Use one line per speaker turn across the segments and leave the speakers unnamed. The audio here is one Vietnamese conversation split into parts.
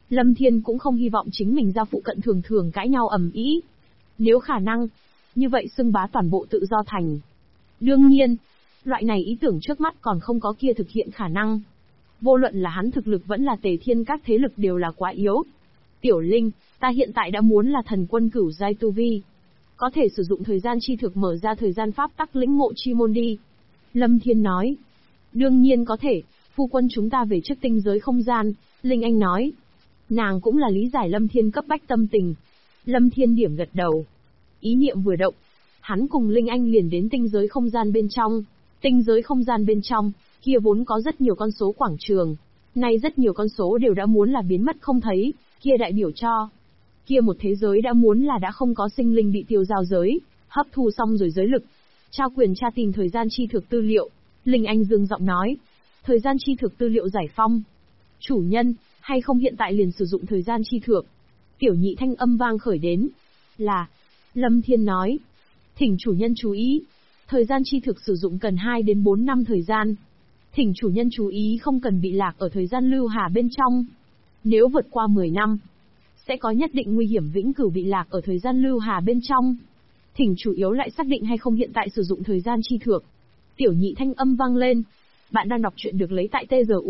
Lâm Thiên cũng không hy vọng chính mình ra phụ cận thường thường cãi nhau ầm ĩ. Nếu khả năng, như vậy xưng bá toàn bộ tự do thành. Đương nhiên, loại này ý tưởng trước mắt còn không có kia thực hiện khả năng. Vô luận là hắn thực lực vẫn là Tề Thiên các thế lực đều là quá yếu. Tiểu Linh, ta hiện tại đã muốn là thần quân cửu giai tu vi. Có thể sử dụng thời gian chi thực mở ra thời gian pháp tắc lĩnh ngộ chi môn đi. Lâm Thiên nói. Đương nhiên có thể, phu quân chúng ta về trước tinh giới không gian, Linh Anh nói. Nàng cũng là lý giải Lâm Thiên cấp bách tâm tình. Lâm Thiên điểm gật đầu. Ý niệm vừa động, hắn cùng Linh Anh liền đến tinh giới không gian bên trong. Tinh giới không gian bên trong, kia vốn có rất nhiều con số quảng trường. Nay rất nhiều con số đều đã muốn là biến mất không thấy, kia đại biểu cho. Kia một thế giới đã muốn là đã không có sinh linh bị tiêu giao giới, hấp thu xong rồi giới lực. Trao quyền tra tìm thời gian chi thực tư liệu. Linh Anh dương giọng nói. Thời gian chi thực tư liệu giải phong. Chủ nhân, hay không hiện tại liền sử dụng thời gian chi thực. Tiểu nhị thanh âm vang khởi đến. Là. Lâm Thiên nói. Thỉnh chủ nhân chú ý. Thời gian chi thực sử dụng cần 2 đến 4 năm thời gian. Thỉnh chủ nhân chú ý không cần bị lạc ở thời gian lưu hà bên trong. Nếu vượt qua 10 năm, sẽ có nhất định nguy hiểm vĩnh cửu bị lạc ở thời gian lưu hà bên trong. Thỉnh chủ yếu lại xác định hay không hiện tại sử dụng thời gian chi thực. Tiểu nhị thanh âm vang lên. Bạn đang đọc truyện được lấy tại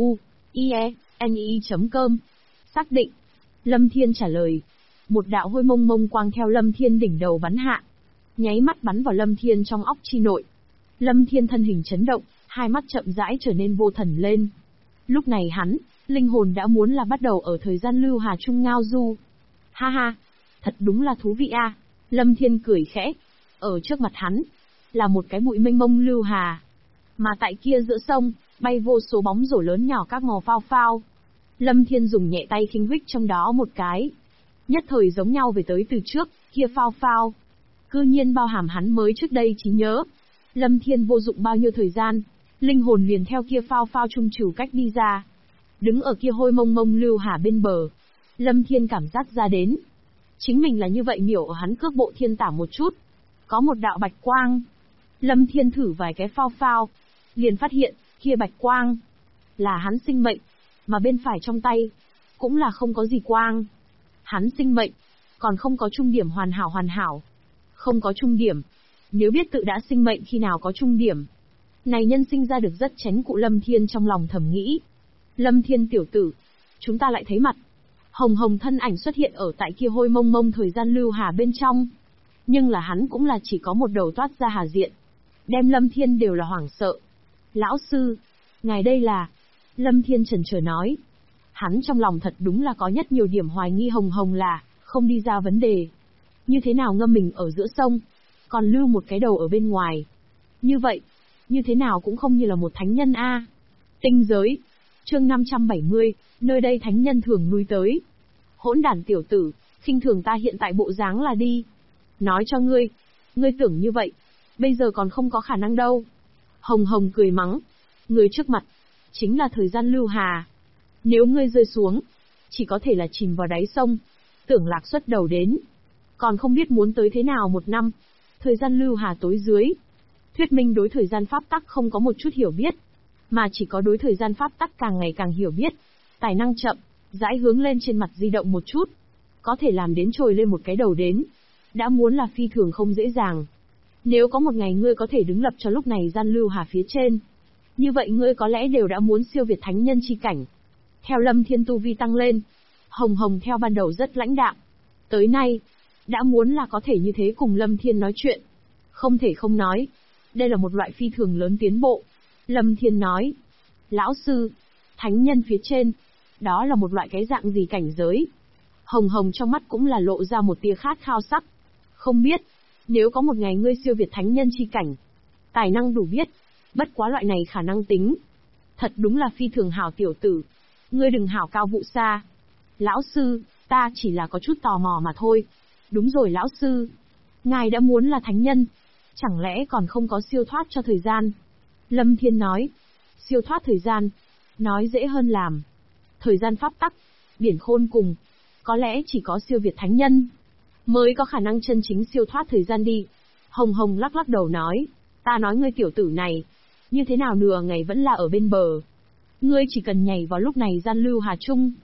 tzu.ie.com. Xác định. Lâm Thiên trả lời. Một đạo hôi mông mông quang theo Lâm Thiên đỉnh đầu bắn hạ. Nháy mắt bắn vào Lâm Thiên trong óc chi nội. Lâm Thiên thân hình chấn động, hai mắt chậm rãi trở nên vô thần lên. Lúc này hắn, linh hồn đã muốn là bắt đầu ở thời gian lưu hà trung ngao du. Ha ha, thật đúng là thú vị a. Lâm Thiên cười khẽ. Ở trước mặt hắn, là một cái bụi mênh mông lưu hà. Mà tại kia giữa sông, bay vô số bóng rổ lớn nhỏ các màu phao phao. Lâm Thiên dùng nhẹ tay khinh huých trong đó một cái. Nhất thời giống nhau về tới từ trước, kia phao phao. Cư nhiên bao hàm hắn mới trước đây trí nhớ. Lâm Thiên vô dụng bao nhiêu thời gian, linh hồn liền theo kia phao phao trung trừ cách đi ra. Đứng ở kia hôi mông mông lưu hà bên bờ. Lâm Thiên cảm giác ra đến. Chính mình là như vậy miểu ở hắn cước bộ thiên tả một chút. Có một đạo bạch quang. Lâm Thiên thử vài cái phao phao. Liền phát hiện, kia bạch quang. Là hắn sinh mệnh. Mà bên phải trong tay. Cũng là không có gì quang. Hắn sinh mệnh. Còn không có trung điểm hoàn hảo. Không có trung điểm. Nếu biết tự đã sinh mệnh khi nào có trung điểm. Này nhân sinh ra được rất chén cụ Lâm Thiên trong lòng thầm nghĩ. Lâm Thiên tiểu tử. Chúng ta lại thấy mặt. Hồng hồng thân ảnh xuất hiện ở tại kia hôi mông mông thời gian lưu hà bên trong. Nhưng là hắn cũng là chỉ có một đầu toát ra hà diện. Đem Lâm Thiên đều là hoảng sợ. Lão sư, ngài đây là... Lâm Thiên chần chờ nói. Hắn trong lòng thật đúng là có nhất nhiều điểm hoài nghi hồng hồng là, không đi ra vấn đề. Như thế nào ngâm mình ở giữa sông, còn lưu một cái đầu ở bên ngoài. Như vậy, như thế nào cũng không như là một thánh nhân a. Tinh giới, chương 570, nơi đây thánh nhân thường lui tới. Hỗn đản tiểu tử, khinh thường ta hiện tại bộ dáng là đi. Nói cho ngươi tưởng như vậy, bây giờ còn không có khả năng đâu. Hồng hồng cười mắng, người trước mặt, chính là thời gian lưu hà. Nếu ngươi rơi xuống, chỉ có thể là chìm vào đáy sông, tưởng lạc xuất đầu đến. Còn không biết muốn tới thế nào một năm, thời gian lưu hà tối dưới. Thuyết minh đối thời gian pháp tắc không có một chút hiểu biết, mà chỉ có đối thời gian pháp tắc càng ngày càng hiểu biết. Tài năng chậm, rãi hướng lên trên mặt di động một chút. Có thể làm đến trồi lên một cái đầu đến. Đã muốn là phi thường không dễ dàng. Nếu có một ngày ngươi có thể đứng lập cho lúc này gian lưu hà phía trên. Như vậy ngươi có lẽ đều đã muốn siêu việt thánh nhân chi cảnh. Theo Lâm Thiên tu vi tăng lên, hồng hồng theo ban đầu rất lãnh đạm. Tới nay, đã muốn là có thể như thế cùng Lâm Thiên nói chuyện. Không thể không nói. Đây là một loại phi thường lớn tiến bộ. Lâm Thiên nói. Lão sư, thánh nhân phía trên, đó là một loại cái dạng gì cảnh giới? Hồng hồng trong mắt cũng là lộ ra một tia khát khao sắc. Không biết, nếu có một ngày ngươi siêu việt thánh nhân chi cảnh, tài năng đủ biết, bất quá loại này khả năng tính. Thật đúng là phi thường hảo tiểu tử. Ngươi đừng hảo cao vụ xa. Lão sư, ta chỉ là có chút tò mò mà thôi. Đúng rồi lão sư. Ngài đã muốn là thánh nhân. Chẳng lẽ còn không có siêu thoát cho thời gian? Lâm Thiên nói. Siêu thoát thời gian. Nói dễ hơn làm. Thời gian pháp tắc. Biển khôn cùng. Có lẽ chỉ có siêu việt thánh nhân mới có khả năng chân chính siêu thoát thời gian đi. Hồng hồng lắc lắc đầu nói. Ta nói ngươi tiểu tử này. Như thế nào nửa ngày vẫn là ở bên bờ. Ngươi chỉ cần nhảy vào lúc này gian lưu hà trung.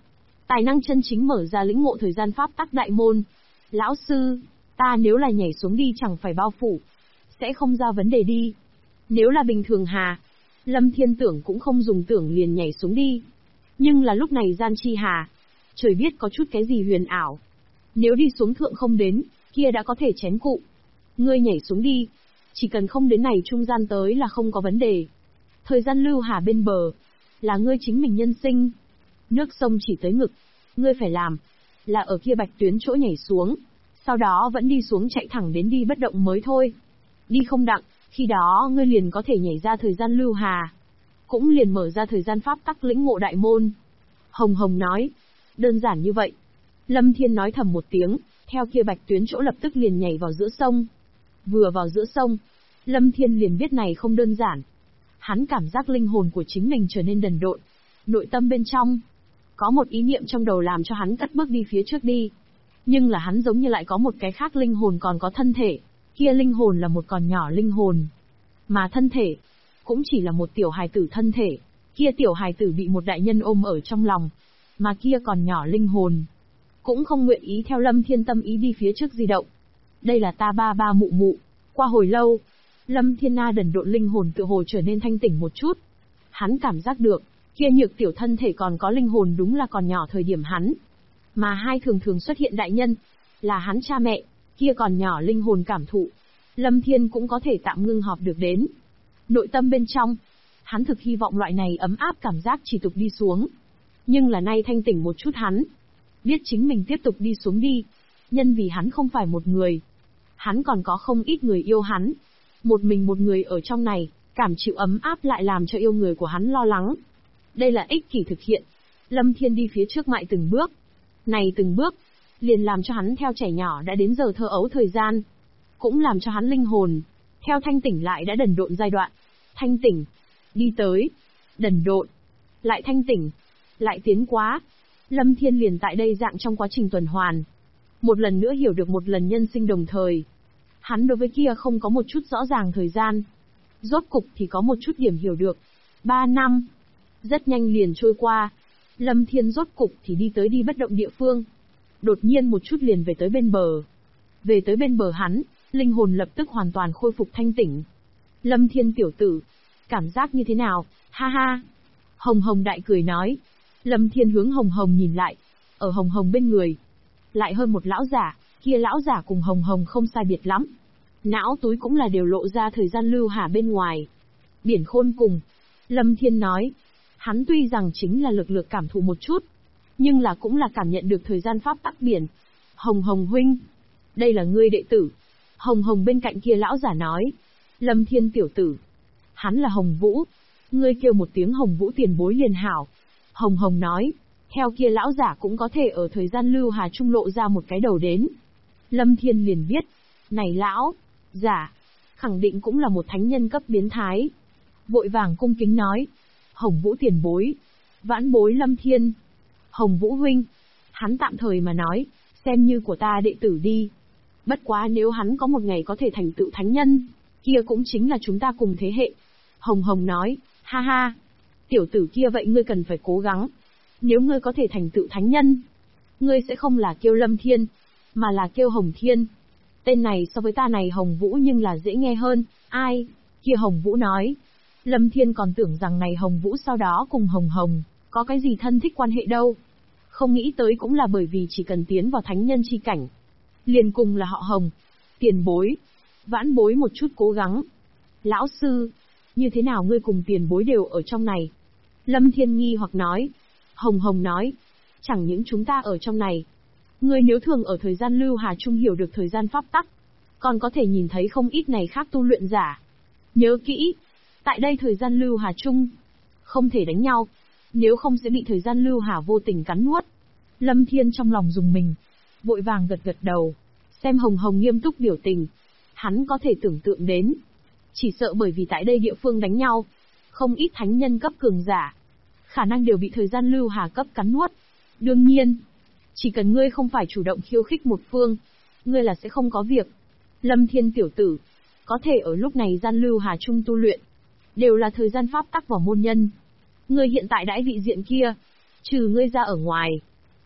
Tài năng chân chính mở ra lĩnh ngộ thời gian pháp tắc đại môn. Lão sư, ta nếu là nhảy xuống đi chẳng phải bao phủ, sẽ không ra vấn đề đi. Nếu là bình thường hà, Lâm Thiên tưởng cũng không dùng tưởng liền nhảy xuống đi. Nhưng là lúc này gian chi hà, trời biết có chút cái gì huyền ảo. Nếu đi xuống thượng không đến, kia đã có thể chén cụ. Ngươi nhảy xuống đi, chỉ cần không đến này trung gian tới là không có vấn đề. Thời gian lưu hà bên bờ, là ngươi chính mình nhân sinh. Nước sông chỉ tới ngực, ngươi phải làm, là ở kia bạch tuyến chỗ nhảy xuống, sau đó vẫn đi xuống chạy thẳng đến đi bất động mới thôi. Đi không đặng, khi đó ngươi liền có thể nhảy ra thời gian lưu hà, cũng liền mở ra thời gian pháp tắc lĩnh ngộ đại môn. Hồng Hồng nói, đơn giản như vậy. Lâm Thiên nói thầm một tiếng, theo kia bạch tuyến chỗ lập tức liền nhảy vào giữa sông. Vừa vào giữa sông, Lâm Thiên liền biết này không đơn giản. Hắn cảm giác linh hồn của chính mình trở nên đần độn, nội tâm bên trong có một ý niệm trong đầu làm cho hắn cất bước đi phía trước đi. Nhưng là hắn giống như lại có một cái khác linh hồn còn có thân thể, kia linh hồn là một còn nhỏ linh hồn. Mà thân thể, cũng chỉ là một tiểu hài tử thân thể, kia tiểu hài tử bị một đại nhân ôm ở trong lòng. Mà kia còn nhỏ linh hồn, cũng không nguyện ý theo Lâm Thiên tâm ý đi phía trước di động. Đây là ta ba ba mụ mụ. Qua hồi lâu, Lâm Thiên Na đần độn linh hồn tự hồ trở nên thanh tỉnh một chút. Hắn cảm giác được, kia nhược tiểu thân thể còn có linh hồn đúng là còn nhỏ thời điểm hắn. Mà hai thường thường xuất hiện đại nhân, là hắn cha mẹ, kia còn nhỏ linh hồn cảm thụ. Lâm Thiên cũng có thể tạm ngưng họp được đến. Nội tâm bên trong, hắn thực hy vọng loại này ấm áp cảm giác chỉ tục đi xuống. Nhưng là nay thanh tỉnh một chút hắn, biết chính mình tiếp tục đi xuống đi. Nhân vì hắn không phải một người, hắn còn có không ít người yêu hắn. Một mình một người ở trong này, cảm chịu ấm áp lại làm cho yêu người của hắn lo lắng. Đây là ích kỷ thực hiện. Lâm Thiên đi phía trước mại từng bước. Này từng bước, liền làm cho hắn theo trẻ nhỏ đã đến giờ thơ ấu thời gian. Cũng làm cho hắn linh hồn, theo thanh tỉnh lại đã đần độn giai đoạn. Thanh tỉnh, đi tới, đần độn, lại thanh tỉnh, lại tiến quá. Lâm Thiên liền tại đây dạng trong quá trình tuần hoàn. Một lần nữa hiểu được một lần nhân sinh đồng thời. Hắn đối với kia không có một chút rõ ràng thời gian. Rốt cục thì có một chút điểm hiểu được. 3 năm. Rất nhanh liền trôi qua. Lâm Thiên rốt cục thì đi tới đi bất động địa phương. Đột nhiên một chút liền về tới bên bờ. Về tới bên bờ hắn, linh hồn lập tức hoàn toàn khôi phục thanh tỉnh. Lâm Thiên tiểu tử, cảm giác như thế nào, ha ha. Hồng Hồng đại cười nói. Lâm Thiên hướng Hồng Hồng nhìn lại. Ở Hồng Hồng bên người, lại hơn một lão giả, kia lão giả cùng Hồng Hồng không sai biệt lắm. Não túi cũng là đều lộ ra thời gian lưu hà bên ngoài. Biển khôn cùng. Lâm Thiên nói. Hắn tuy rằng chính là lực lượng cảm thụ một chút, nhưng là cũng là cảm nhận được thời gian pháp tắc biển. Hồng Hồng huynh, đây là ngươi đệ tử. Hồng Hồng bên cạnh kia lão giả nói. Lâm Thiên tiểu tử, hắn là Hồng Vũ. Ngươi kêu một tiếng Hồng Vũ tiền bối liền hảo. Hồng Hồng nói. Theo kia lão giả cũng có thể ở thời gian lưu hà trung lộ ra một cái đầu đến. Lâm Thiên liền biết, này lão giả, khẳng định cũng là một thánh nhân cấp biến thái. Vội vàng cung kính nói. Hồng Vũ tiền bối, vãn bối Lâm Thiên. Hồng Vũ huynh, hắn tạm thời mà nói, xem như của ta đệ tử đi. Bất quá nếu hắn có một ngày có thể thành tựu thánh nhân, kia cũng chính là chúng ta cùng thế hệ. Hồng Hồng nói, ha ha, tiểu tử kia vậy ngươi cần phải cố gắng. Nếu ngươi có thể thành tựu thánh nhân, ngươi sẽ không là kêu Lâm Thiên, mà là kêu Hồng Thiên. Tên này so với ta này Hồng Vũ nhưng là dễ nghe hơn, ai? Kia Hồng Vũ nói. Lâm Thiên còn tưởng rằng này Hồng Vũ sau đó cùng Hồng Hồng, có cái gì thân thích quan hệ đâu. Không nghĩ tới cũng là bởi vì chỉ cần tiến vào thánh nhân chi cảnh, liền cùng là họ Hồng. Tiền bối, vãn bối một chút cố gắng. Lão sư, như thế nào ngươi cùng tiền bối đều ở trong này? Lâm Thiên nghi hoặc nói. Hồng Hồng nói, chẳng những chúng ta ở trong này. Ngươi nếu thường ở thời gian lưu hà trung hiểu được thời gian pháp tắc, còn có thể nhìn thấy không ít này khác tu luyện giả. Nhớ kỹ, tại đây thời gian lưu hà trung, không thể đánh nhau, nếu không sẽ bị thời gian lưu hà vô tình cắn nuốt. Lâm Thiên trong lòng dùng mình, vội vàng gật gật đầu, xem Hồng Hồng nghiêm túc biểu tình. Hắn có thể tưởng tượng đến, chỉ sợ bởi vì tại đây địa phương đánh nhau, không ít thánh nhân cấp cường giả, khả năng đều bị thời gian lưu hà cấp cắn nuốt. Đương nhiên, chỉ cần ngươi không phải chủ động khiêu khích một phương, ngươi là sẽ không có việc. Lâm Thiên tiểu tử, có thể ở lúc này gian lưu hà trung tu luyện, đều là thời gian pháp tắc vào môn nhân. Ngươi hiện tại đãi vị diện kia, trừ ngươi ra ở ngoài,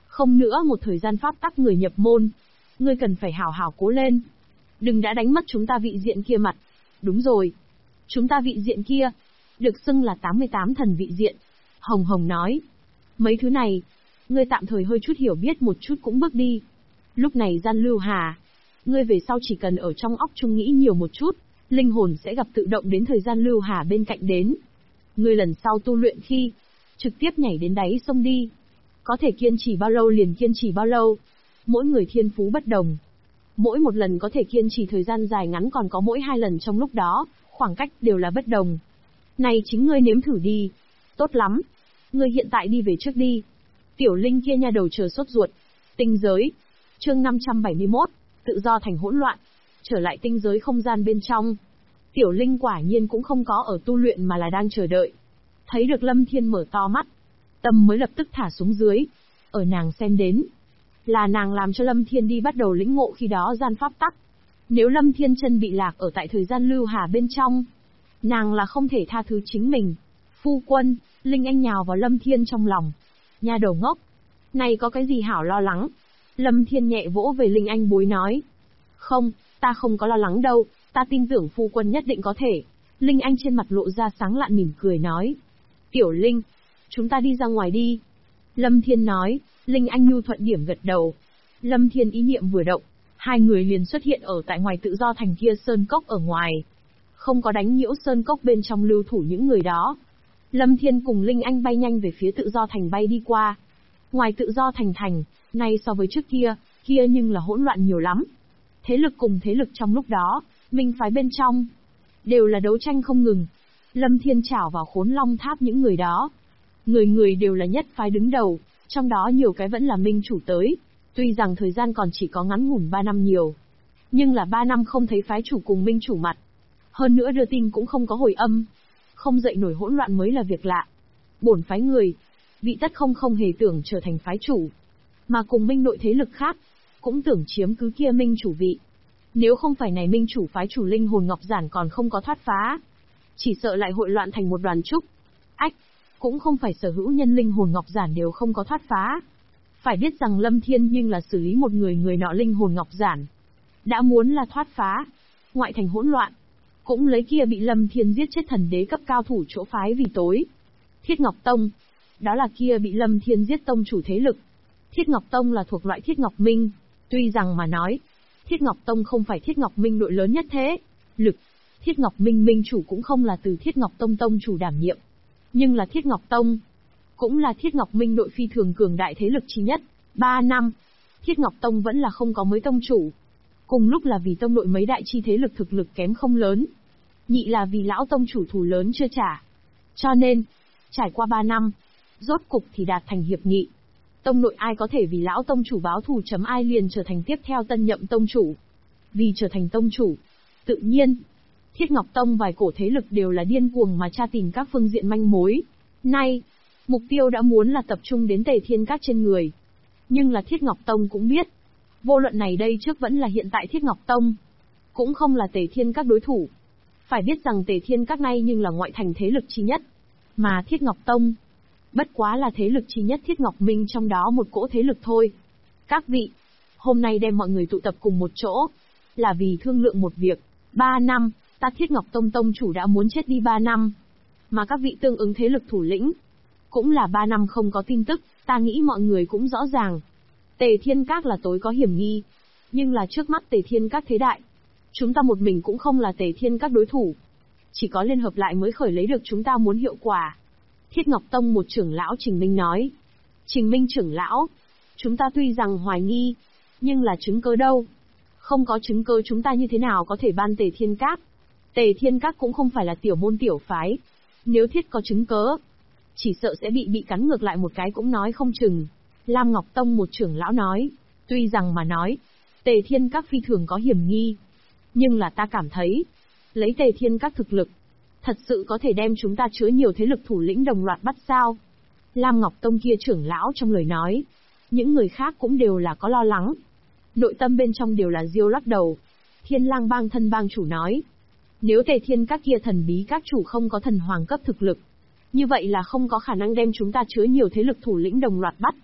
Không nữa một thời gian pháp tắc người nhập môn. Ngươi cần phải hảo hảo cố lên. Đừng đã đánh mất chúng ta vị diện kia mặt. Đúng rồi. Chúng ta vị diện kia, được xưng là 88 thần vị diện. Hồng Hồng nói. Mấy thứ này, ngươi tạm thời hơi chút hiểu biết một chút cũng bước đi. Lúc này Gian Lưu Hà, ngươi về sau chỉ cần ở trong óc chung nghĩ nhiều một chút, linh hồn sẽ gặp tự động đến thời gian Lưu Hà bên cạnh đến. Ngươi lần sau tu luyện khi, trực tiếp nhảy đến đáy sông đi. Có thể kiên trì bao lâu liền kiên trì bao lâu. Mỗi người thiên phú bất đồng. Mỗi một lần có thể kiên trì thời gian dài ngắn, còn có mỗi 2 lần trong lúc đó, khoảng cách đều là bất đồng. Này chính ngươi nếm thử đi. Tốt lắm. Ngươi hiện tại đi về trước đi. Tiểu Linh kia nha đầu chờ sốt ruột. Tinh giới. Chương 571, tự do thành hỗn loạn. Trở lại tinh giới không gian bên trong. Tiểu Linh quả nhiên cũng không có ở tu luyện mà là đang chờ đợi. Thấy được Lâm Thiên mở to mắt, tâm mới lập tức thả xuống dưới. Ở nàng xem đến, là nàng làm cho Lâm Thiên đi bắt đầu lĩnh ngộ khi đó gian pháp tắc. Nếu Lâm Thiên chân bị lạc ở tại thời gian Lưu Hà bên trong, nàng là không thể tha thứ chính mình. Phu quân, Linh Anh nhào vào Lâm Thiên trong lòng. Nha đầu ngốc, này có cái gì hảo lo lắng. Lâm Thiên nhẹ vỗ về Linh Anh bối nói. Không, ta không có lo lắng đâu, ta tin tưởng phu quân nhất định có thể. Linh Anh trên mặt lộ ra sáng lạn mỉm cười nói. Tiểu Linh, chúng ta đi ra ngoài đi. Lâm Thiên nói. Linh Anh nhu thuận điểm gật đầu. Lâm Thiên ý niệm vừa động, hai người liền xuất hiện ở tại ngoài tự do thành kia sơn cốc ở ngoài. Không có đánh nhiễu sơn cốc bên trong lưu thủ những người đó. Lâm Thiên cùng Linh Anh bay nhanh về phía tự do thành bay đi qua. Ngoài tự do thành, nay so với trước kia nhưng là hỗn loạn nhiều lắm. Thế lực cùng thế lực trong lúc đó, minh phái bên trong, đều là đấu tranh không ngừng. Lâm Thiên trảo vào Khốn Long Tháp những người đó. Người người đều là nhất phái đứng đầu, trong đó nhiều cái vẫn là minh chủ tới. Tuy rằng thời gian còn chỉ có ngắn ngủn 3 năm nhiều, nhưng là 3 năm không thấy phái chủ cùng minh chủ mặt. Hơn nữa đưa tin cũng không có hồi âm. Không dậy nổi hỗn loạn mới là việc lạ. Bổn phái người, vị tất không hề tưởng trở thành phái chủ, mà cùng minh nội thế lực khác, cũng tưởng chiếm cứ kia minh chủ vị. Nếu không phải này minh chủ phái chủ linh hồn ngọc giản còn không có thoát phá, chỉ sợ lại hội loạn thành một đoàn trúc. Ách, cũng không phải sở hữu nhân linh hồn ngọc giản đều không có thoát phá. Phải biết rằng Lâm Thiên nhưng là xử lý một người nọ linh hồn ngọc giản. Đã muốn là thoát phá, ngoại thành hỗn loạn, cũng lấy kia bị Lâm Thiên giết chết thần đế cấp cao thủ chỗ phái vì tối. Thiết Ngọc Tông, đó là kia bị Lâm Thiên giết tông chủ thế lực. Thiết Ngọc Tông là thuộc loại Thiết Ngọc Minh, tuy rằng mà nói, Thiết Ngọc Tông không phải Thiết Ngọc Minh đội lớn nhất thế lực. Thiết Ngọc Minh minh chủ cũng không là từ Thiết Ngọc Tông tông chủ đảm nhiệm, nhưng là Thiết Ngọc Tông cũng là Thiết Ngọc Minh đội phi thường cường đại thế lực chi nhất. 3 năm, Thiết Ngọc Tông vẫn là không có mới tông chủ. Cùng lúc là vì tông nội mấy đại chi thế lực thực lực kém không lớn. Nhị là vì lão tông chủ thù lớn chưa trả. Cho nên, trải qua 3 năm, rốt cục thì đạt thành hiệp nghị. Tông nội ai có thể vì lão tông chủ báo thù chấm ai liền trở thành tiếp theo tân nhậm tông chủ. Vì trở thành tông chủ, tự nhiên, Thiết Ngọc Tông vài cổ thế lực đều là điên cuồng mà tra tìm các phương diện manh mối. Nay, mục tiêu đã muốn là tập trung đến Tề Thiên Các trên người. Nhưng là Thiết Ngọc Tông cũng biết, vô luận này đây trước vẫn là hiện tại Thiết Ngọc Tông, cũng không là Tề Thiên Các đối thủ. Phải biết rằng Tề Thiên Các nay nhưng là ngoại thành thế lực chi nhất, mà Thiết Ngọc Tông, bất quá là thế lực chi nhất Thiết Ngọc Minh trong đó một cỗ thế lực thôi. Các vị, hôm nay đem mọi người tụ tập cùng một chỗ, là vì thương lượng một việc. 3 năm, ta Thiết Ngọc Tông tông chủ đã muốn chết đi 3 năm. Mà các vị tương ứng thế lực thủ lĩnh, cũng là 3 năm không có tin tức, ta nghĩ mọi người cũng rõ ràng. Tề Thiên Các là tối có hiểm nghi, nhưng là trước mắt Tề Thiên Các thế đại, chúng ta một mình cũng không là Tề Thiên Các đối thủ. Chỉ có liên hợp lại mới khởi lấy được chúng ta muốn hiệu quả. Thiết Ngọc Tông một trưởng lão Trình Minh nói. Trình Minh trưởng lão, chúng ta tuy rằng hoài nghi, nhưng là chứng cứ đâu? Không có chứng cứ chúng ta như thế nào có thể ban Tề Thiên Các? Tề Thiên Các cũng không phải là tiểu môn tiểu phái. Nếu thiết có chứng cứ, chỉ sợ sẽ bị cắn ngược lại một cái cũng nói không chừng. Lam Ngọc Tông một trưởng lão nói. Tuy rằng mà nói, Tề Thiên Các phi thường có hiểm nghi, nhưng là ta cảm thấy, lấy Tề Thiên Các thực lực, thật sự có thể đem chúng ta chứa nhiều thế lực thủ lĩnh đồng loạt bắt sao? Lam Ngọc Tông kia trưởng lão trong lời nói. Những người khác cũng đều là có lo lắng. Nội tâm bên trong đều là diêu lắc đầu. Thiên Lang Bang thân bang chủ nói. Nếu Tề Thiên Các kia thần bí các chủ không có thần hoàng cấp thực lực, như vậy là không có khả năng đem chúng ta chứa nhiều thế lực thủ lĩnh đồng loạt bắt.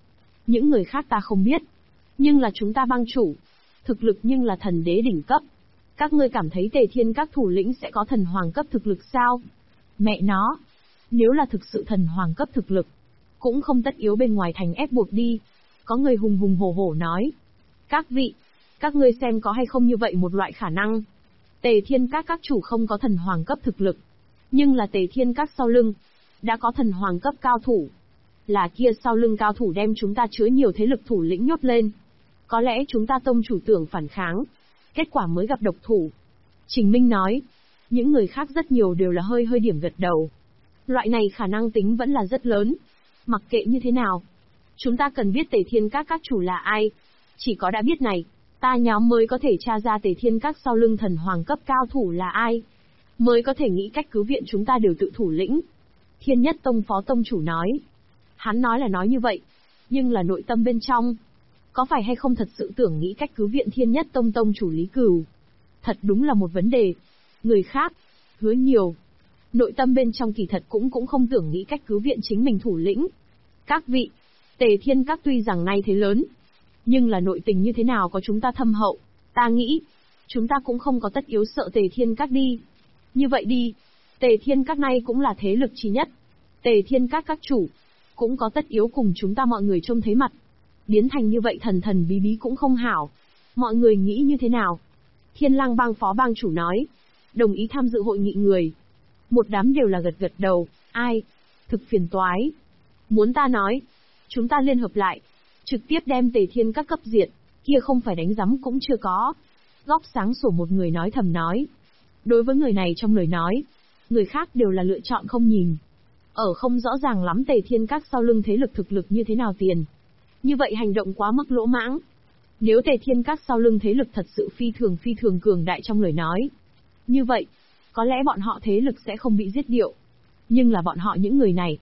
Những người khác ta không biết. Nhưng là chúng ta bang chủ. Thực lực nhưng là thần đế đỉnh cấp. Các ngươi cảm thấy Tề Thiên các thủ lĩnh sẽ có thần hoàng cấp thực lực sao? Mẹ nó! Nếu là thực sự thần hoàng cấp thực lực, cũng không tất yếu bên ngoài thành ép buộc đi. Có người hùng hùng hổ hổ nói. Các vị, các ngươi xem có hay không như vậy một loại khả năng. Tề Thiên các chủ không có thần hoàng cấp thực lực. Nhưng là Tề Thiên các sau lưng, đã có thần hoàng cấp cao thủ. Là kia sau lưng cao thủ đem chúng ta chứa nhiều thế lực thủ lĩnh nhốt lên. Có lẽ chúng ta tông chủ tưởng phản kháng. Kết quả mới gặp độc thủ. Trình Minh nói. Những người khác rất nhiều đều là hơi điểm gật đầu. Loại này khả năng tính vẫn là rất lớn. Mặc kệ như thế nào, chúng ta cần biết Tề Thiên các chủ là ai. Chỉ có đã biết này, ta nhóm mới có thể tra ra Tề Thiên các sau lưng thần hoàng cấp cao thủ là ai. Mới có thể nghĩ cách cứu viện chúng ta đều tự thủ lĩnh. Thiên Nhất Tông phó tông chủ nói. Hắn nói là nói như vậy, nhưng là nội tâm bên trong. Có phải hay không thật sự tưởng nghĩ cách cứu viện Thiên Nhất Tông tông chủ Lý Cửu? Thật đúng là một vấn đề. Người khác, hứa nhiều. Nội tâm bên trong kỳ thật cũng không tưởng nghĩ cách cứu viện chính mình thủ lĩnh. Các vị, Tề Thiên các tuy rằng nay thế lớn, nhưng là nội tình như thế nào có chúng ta thâm hậu. Ta nghĩ, chúng ta cũng không có tất yếu sợ Tề Thiên các đi. Như vậy đi, Tề Thiên các nay cũng là thế lực chí nhất. Tề Thiên các chủ, cũng có tất yếu cùng chúng ta mọi người trông thấy mặt. Biến thành như vậy thần bí cũng không hảo. Mọi người nghĩ như thế nào? Thiên Lang bang phó bang chủ nói. Đồng ý tham dự hội nghị người. Một đám đều là gật đầu. Ai? Thực phiền toái. Muốn ta nói, chúng ta liên hợp lại, trực tiếp đem Tề Thiên các cấp diệt, kia không phải đánh giấm cũng chưa có. Góc sáng sủa một người nói thầm nói. Đối với người này trong lời nói, người khác đều là lựa chọn không nhìn. Ở không rõ ràng lắm Tề Thiên các sau lưng thế lực thực lực như thế nào tiền. Như vậy hành động quá mức lỗ mãng. Nếu Tề Thiên các sau lưng thế lực thật sự phi thường cường đại trong lời nói. Như vậy, có lẽ bọn họ thế lực sẽ không bị giết điệu. Nhưng là bọn họ những người này,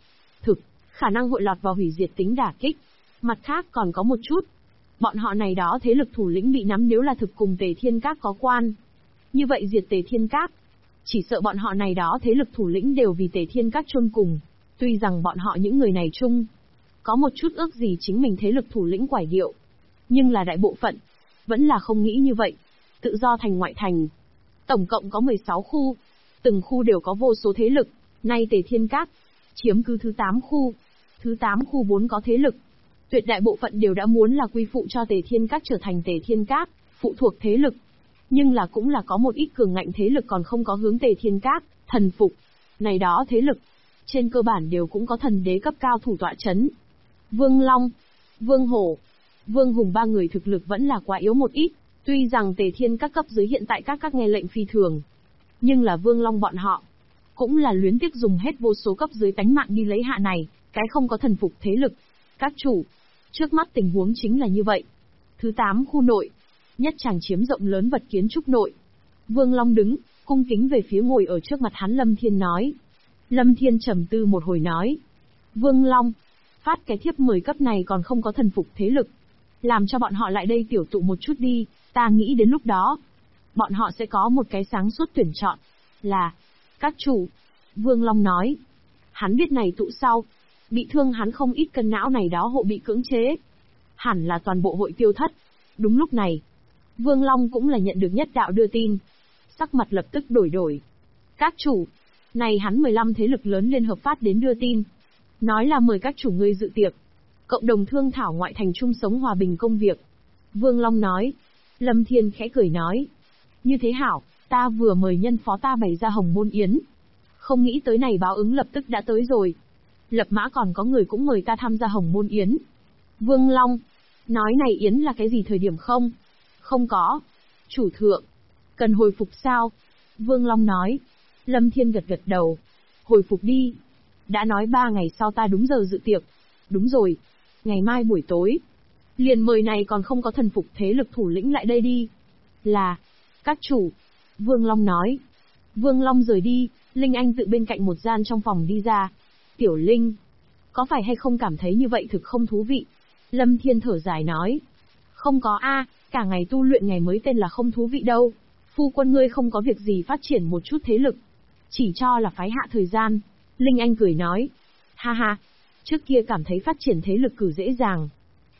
khả năng hội lọt vào hủy diệt tính đả kích. Mặt khác còn có một chút. Bọn họ này đó thế lực thủ lĩnh bị nắm nếu là thực cùng Tề Thiên các có quan. Như vậy diệt Tề Thiên các. Chỉ sợ bọn họ này đó thế lực thủ lĩnh đều vì Tề Thiên các chôn cùng. Tuy rằng bọn họ những người này chung, có một chút ước gì chính mình thế lực thủ lĩnh quải điệu. Nhưng là đại bộ phận, vẫn là không nghĩ như vậy. Tự do thành ngoại thành. Tổng cộng có 16 khu. Từng khu đều có vô số thế lực. Nay Tề Thiên các chiếm cứ thứ 8 khu. Thứ 8 khu 4 có thế lực. Tuyệt đại bộ phận đều đã muốn là quy phụ cho Tề Thiên các trở thành Tề Thiên các, phụ thuộc thế lực. Nhưng là cũng là có một ít cường ngạnh thế lực còn không có hướng Tề Thiên các, thần phục. Này đó thế lực, trên cơ bản đều cũng có thần đế cấp cao thủ tọa chấn. Vương Long, Vương Hổ, Vương Hùng ba người thực lực vẫn là quá yếu một ít, tuy rằng Tề Thiên các cấp dưới hiện tại các nghe lệnh phi thường. Nhưng là Vương Long bọn họ, cũng là luyến tiếc dùng hết vô số cấp dưới tánh mạng đi lấy hạ này, cái không có thần phục thế lực. Các chủ, trước mắt tình huống chính là như vậy. Thứ 8 khu nội, nhất tràng chiếm rộng lớn vật kiến trúc nội. Vương Long đứng, cung kính về phía ngồi ở trước mặt hắn Lâm Thiên nói. Lâm Thiên trầm tư một hồi nói. Vương Long, phát cái thiếp 10 cấp này còn không có thần phục thế lực. Làm cho bọn họ lại đây tiểu tụ một chút đi, ta nghĩ đến lúc đó, bọn họ sẽ có một cái sáng suốt tuyển chọn. Là, các chủ, Vương Long nói. Hắn biết này tụ sau, bị thương hắn không ít cân não này đó hộ bị cưỡng chế. Hẳn là toàn bộ hội tiêu thất. Đúng lúc này, Vương Long cũng là nhận được nhất đạo đưa tin. Sắc mặt lập tức đổi. Các chủ, này hắn 15 thế lực lớn liên hợp phát đến đưa tin. Nói là mời các chủ ngươi dự tiệc. Cộng đồng thương thảo ngoại thành chung sống hòa bình công việc. Vương Long nói. Lâm Thiên khẽ cười nói. Như thế hảo, ta vừa mời nhân phó ta bày ra hồng môn yến. Không nghĩ tới này báo ứng lập tức đã tới rồi. Lập Mã còn có người cũng mời ta tham gia hồng môn yến. Vương Long, nói này yến là cái gì thời điểm không? Không có. Chủ thượng, cần hồi phục sao? Vương Long nói. Lâm Thiên gật đầu. Hồi phục đi. Đã nói 3 ngày sau ta đúng giờ dự tiệc. Đúng rồi. Ngày mai buổi tối. Liền mời này còn không có thần phục thế lực thủ lĩnh lại đây đi. Là. Các chủ. Vương Long nói. Vương Long rời đi, Linh Anh tự bên cạnh một gian trong phòng đi ra. Tiểu Linh, có phải hay không cảm thấy như vậy thực không thú vị? Lâm Thiên thở dài nói. Không có a, cả ngày tu luyện ngày mới tên là không thú vị đâu. Phu quân ngươi không có việc gì phát triển một chút thế lực. Chỉ cho là phái hạ thời gian. Linh Anh cười nói. Ha ha, trước kia cảm thấy phát triển thế lực cử dễ dàng.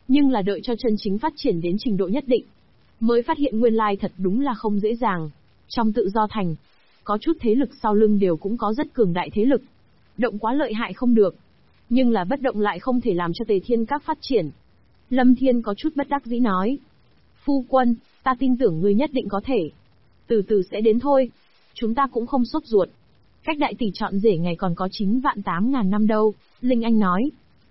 Nhưng là đợi cho chân chính phát triển đến trình độ nhất định, mới phát hiện nguyên lai thật đúng là không dễ dàng. Trong Tự Do Thành, có chút thế lực sau lưng đều cũng có rất cường đại thế lực. Động quá lợi hại không được, nhưng là bất động lại không thể làm cho Tề Thiên Các phát triển. Lâm Thiên có chút bất đắc dĩ nói. Phu quân, ta tin tưởng ngươi nhất định có thể. Từ từ sẽ đến thôi. Chúng ta cũng không sốt ruột. Cách đại tỷ chọn rể ngày còn có 9.800.000 năm đâu, Linh Anh nói.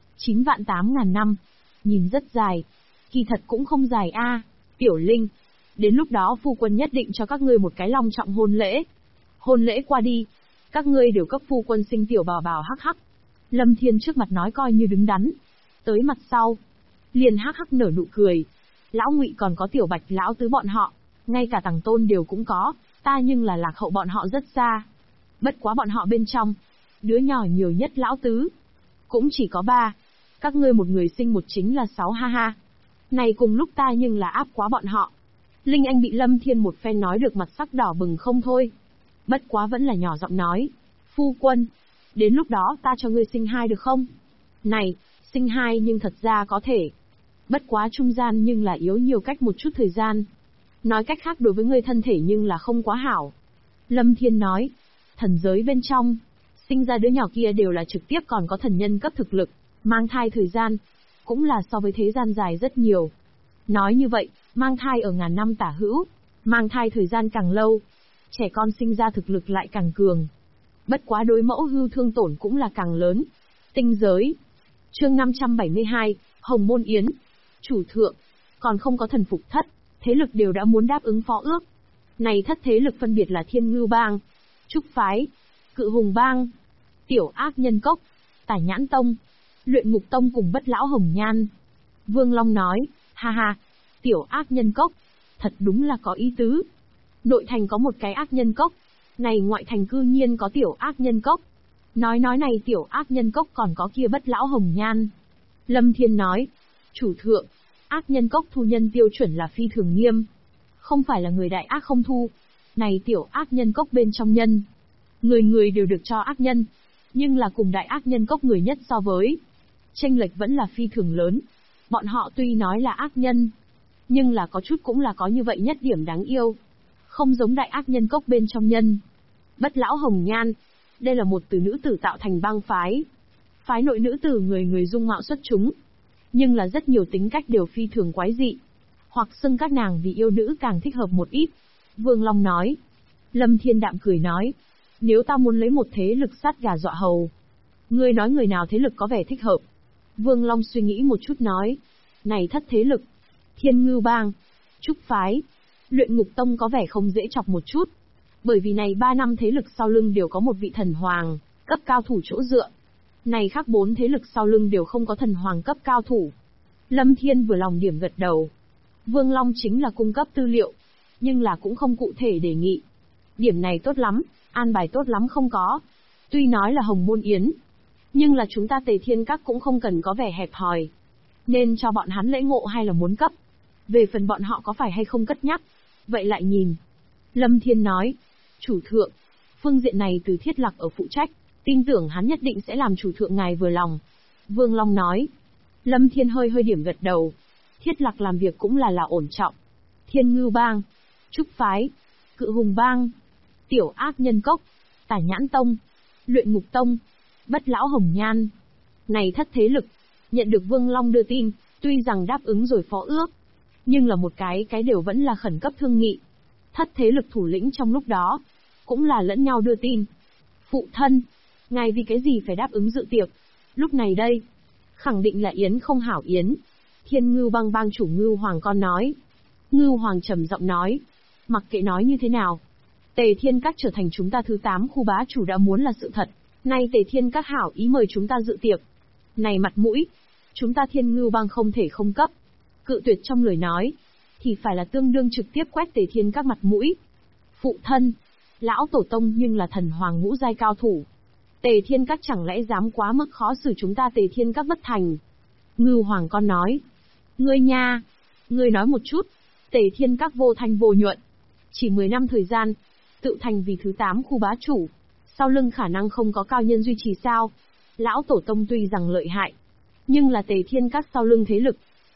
9.800.000 năm. Nhìn rất dài. Kỳ thật cũng không dài a, Tiểu Linh. Đến lúc đó phu quân nhất định cho các ngươi một cái long trọng hôn lễ. Hôn lễ qua đi, các ngươi đều cấp phu quân sinh tiểu bảo bảo hắc hắc. Lâm Thiên trước mặt nói coi như đứng đắn. Tới mặt sau, liền hắc hắc nở nụ cười. Lão Ngụy còn có Tiểu Bạch lão tứ bọn họ, ngay cả Tằng Tôn đều cũng có, ta nhưng là lạc hậu bọn họ rất xa. Bất quá bọn họ bên trong, đứa nhỏ nhiều nhất lão tứ cũng chỉ có 3. Các ngươi một người sinh một chính là 6 ha ha. Này cùng lúc ta nhưng là áp quá bọn họ. Linh Anh bị Lâm Thiên một phen nói được mặt sắc đỏ bừng không thôi. Bất quá vẫn là nhỏ giọng nói. Phu quân, đến lúc đó ta cho ngươi sinh 2 được không? Này, sinh 2 nhưng thật ra có thể. Bất quá trung gian nhưng là yếu nhiều cách một chút thời gian. Nói cách khác đối với ngươi thân thể nhưng là không quá hảo. Lâm Thiên nói, thần giới bên trong, sinh ra đứa nhỏ kia đều là trực tiếp còn có thần nhân cấp thực lực, mang thai thời gian, cũng là so với thế gian dài rất nhiều. Nói như vậy, mang thai ở ngàn năm tả hữu, mang thai thời gian càng lâu, trẻ con sinh ra thực lực lại càng cường. Bất quá đối mẫu hư thương tổn cũng là càng lớn. Tinh giới. Chương 572, Hồng Môn Yến. Chủ thượng, còn không có thần phục thất, thế lực đều đã muốn đáp ứng phó ước. Này thất thế lực phân biệt là Thiên Ngưu Bang, Trúc Phái, Cự Hùng Bang, Tiểu Ác Nhân Cốc, Tả Nhãn Tông, Luyện Ngục Tông cùng Bất Lão Hồng Nhan. Vương Long nói, ha ha, Tiểu Ác Nhân Cốc, thật đúng là có ý tứ. Nội thành có một cái ác nhân cốc, này ngoại thành cư nhiên có Tiểu Ác Nhân Cốc. Nói này Tiểu Ác Nhân Cốc còn có kia Bất Lão Hồng Nhan. Lâm Thiên nói, chủ thượng, ác nhân cốc thu nhân tiêu chuẩn là phi thường nghiêm. Không phải là người đại ác không thu. Này Tiểu Ác Nhân Cốc bên trong nhân, người đều được cho ác nhân. Nhưng là cùng đại ác nhân cốc người nhất so với, chênh lệch vẫn là phi thường lớn. Bọn họ tuy nói là ác nhân, nhưng là có chút cũng là có như vậy nhất điểm đáng yêu. Không giống đại ác nhân cốc bên trong nhân. Bất Lão Hồng Nhan, đây là một từ nữ tử tạo thành bang phái. Phái nội nữ tử người dung mạo xuất chúng, nhưng là rất nhiều tính cách đều phi thường quái dị. Hoặc xưng các nàng vì yêu nữ càng thích hợp một ít. Vương Long nói. Lâm Thiên đạm cười nói, nếu ta muốn lấy một thế lực sát gà dọa hầu, ngươi nói người nào thế lực có vẻ thích hợp? Vương Long suy nghĩ một chút nói, này thất thế lực, Thiên Ngưu Bang, Trúc Phái, Luyện Ngục Tông có vẻ không dễ chọc một chút. Bởi vì này 3 năm thế lực sau lưng đều có một vị thần hoàng, cấp cao thủ chỗ dựa. Này khác 4 thế lực sau lưng đều không có thần hoàng cấp cao thủ. Lâm Thiên vừa lòng điểm gật đầu. Vương Long chính là cung cấp tư liệu, nhưng là cũng không cụ thể đề nghị. Điểm này tốt lắm, an bài tốt lắm không có. Tuy nói là Hồng Môn Yến, nhưng là chúng ta Tề Thiên Các cũng không cần có vẻ hẹp hòi. Nên cho bọn hắn lễ ngộ hay là muốn cấp. Về phần bọn họ có phải hay không cất nhắc, vậy lại nhìn. Lâm Thiên nói, chủ thượng, phương diện này từ Thiết Lạc ở phụ trách, tin tưởng hắn nhất định sẽ làm chủ thượng ngài vừa lòng. Vương Long nói. Lâm Thiên hơi điểm gật đầu. Thiết Lạc làm việc cũng là ổn trọng. Thiên Ngưu Bang, Trúc Phái, Cự Hùng Bang, Tiểu Ác Nhân Cốc, Tả Nhãn Tông, Luyện Ngục Tông, Bất Lão Hồng Nhan. Này thất thế lực, nhận được Vương Long đưa tin, tuy rằng đáp ứng rồi phó ước, nhưng là một cái đều vẫn là khẩn cấp thương nghị. Thất thế lực thủ lĩnh trong lúc đó, cũng là lẫn nhau đưa tin. Phụ thân, ngài vì cái gì phải đáp ứng dự tiệc? Lúc này đây, khẳng định là Yến không hảo Yến. Thiên Ngưu Bang bang chủ Ngưu Hoàng con nói. Ngưu Hoàng trầm giọng nói, mặc kệ nói như thế nào, Tề Thiên Các trở thành chúng ta thứ 8 khu bá chủ đã muốn là sự thật. Nay Tề Thiên Các hảo ý mời chúng ta dự tiệc. Này mặt mũi, chúng ta Thiên Ngưu Bang không thể không cấp. Cự tuyệt trong lời nói, thì phải là tương đương trực tiếp quét Tề Thiên Các mặt mũi. Phụ thân, lão tổ tông nhưng là thần hoàng ngũ giai cao thủ. Tề Thiên Các chẳng lẽ dám quá mức khó xử chúng ta Tề Thiên Các bất thành? Ngưu Hoàng con nói. Ngươi nha, ngươi nói một chút, Tề Thiên Các vô thanh vô nhuận. Chỉ 10 năm thời gian, tự thành vì thứ 8 khu bá chủ. Sau lưng khả năng không có cao nhân duy trì sao? Lão tổ tông tuy rằng lợi hại, nhưng là Tề Thiên Các sau lưng thế lực,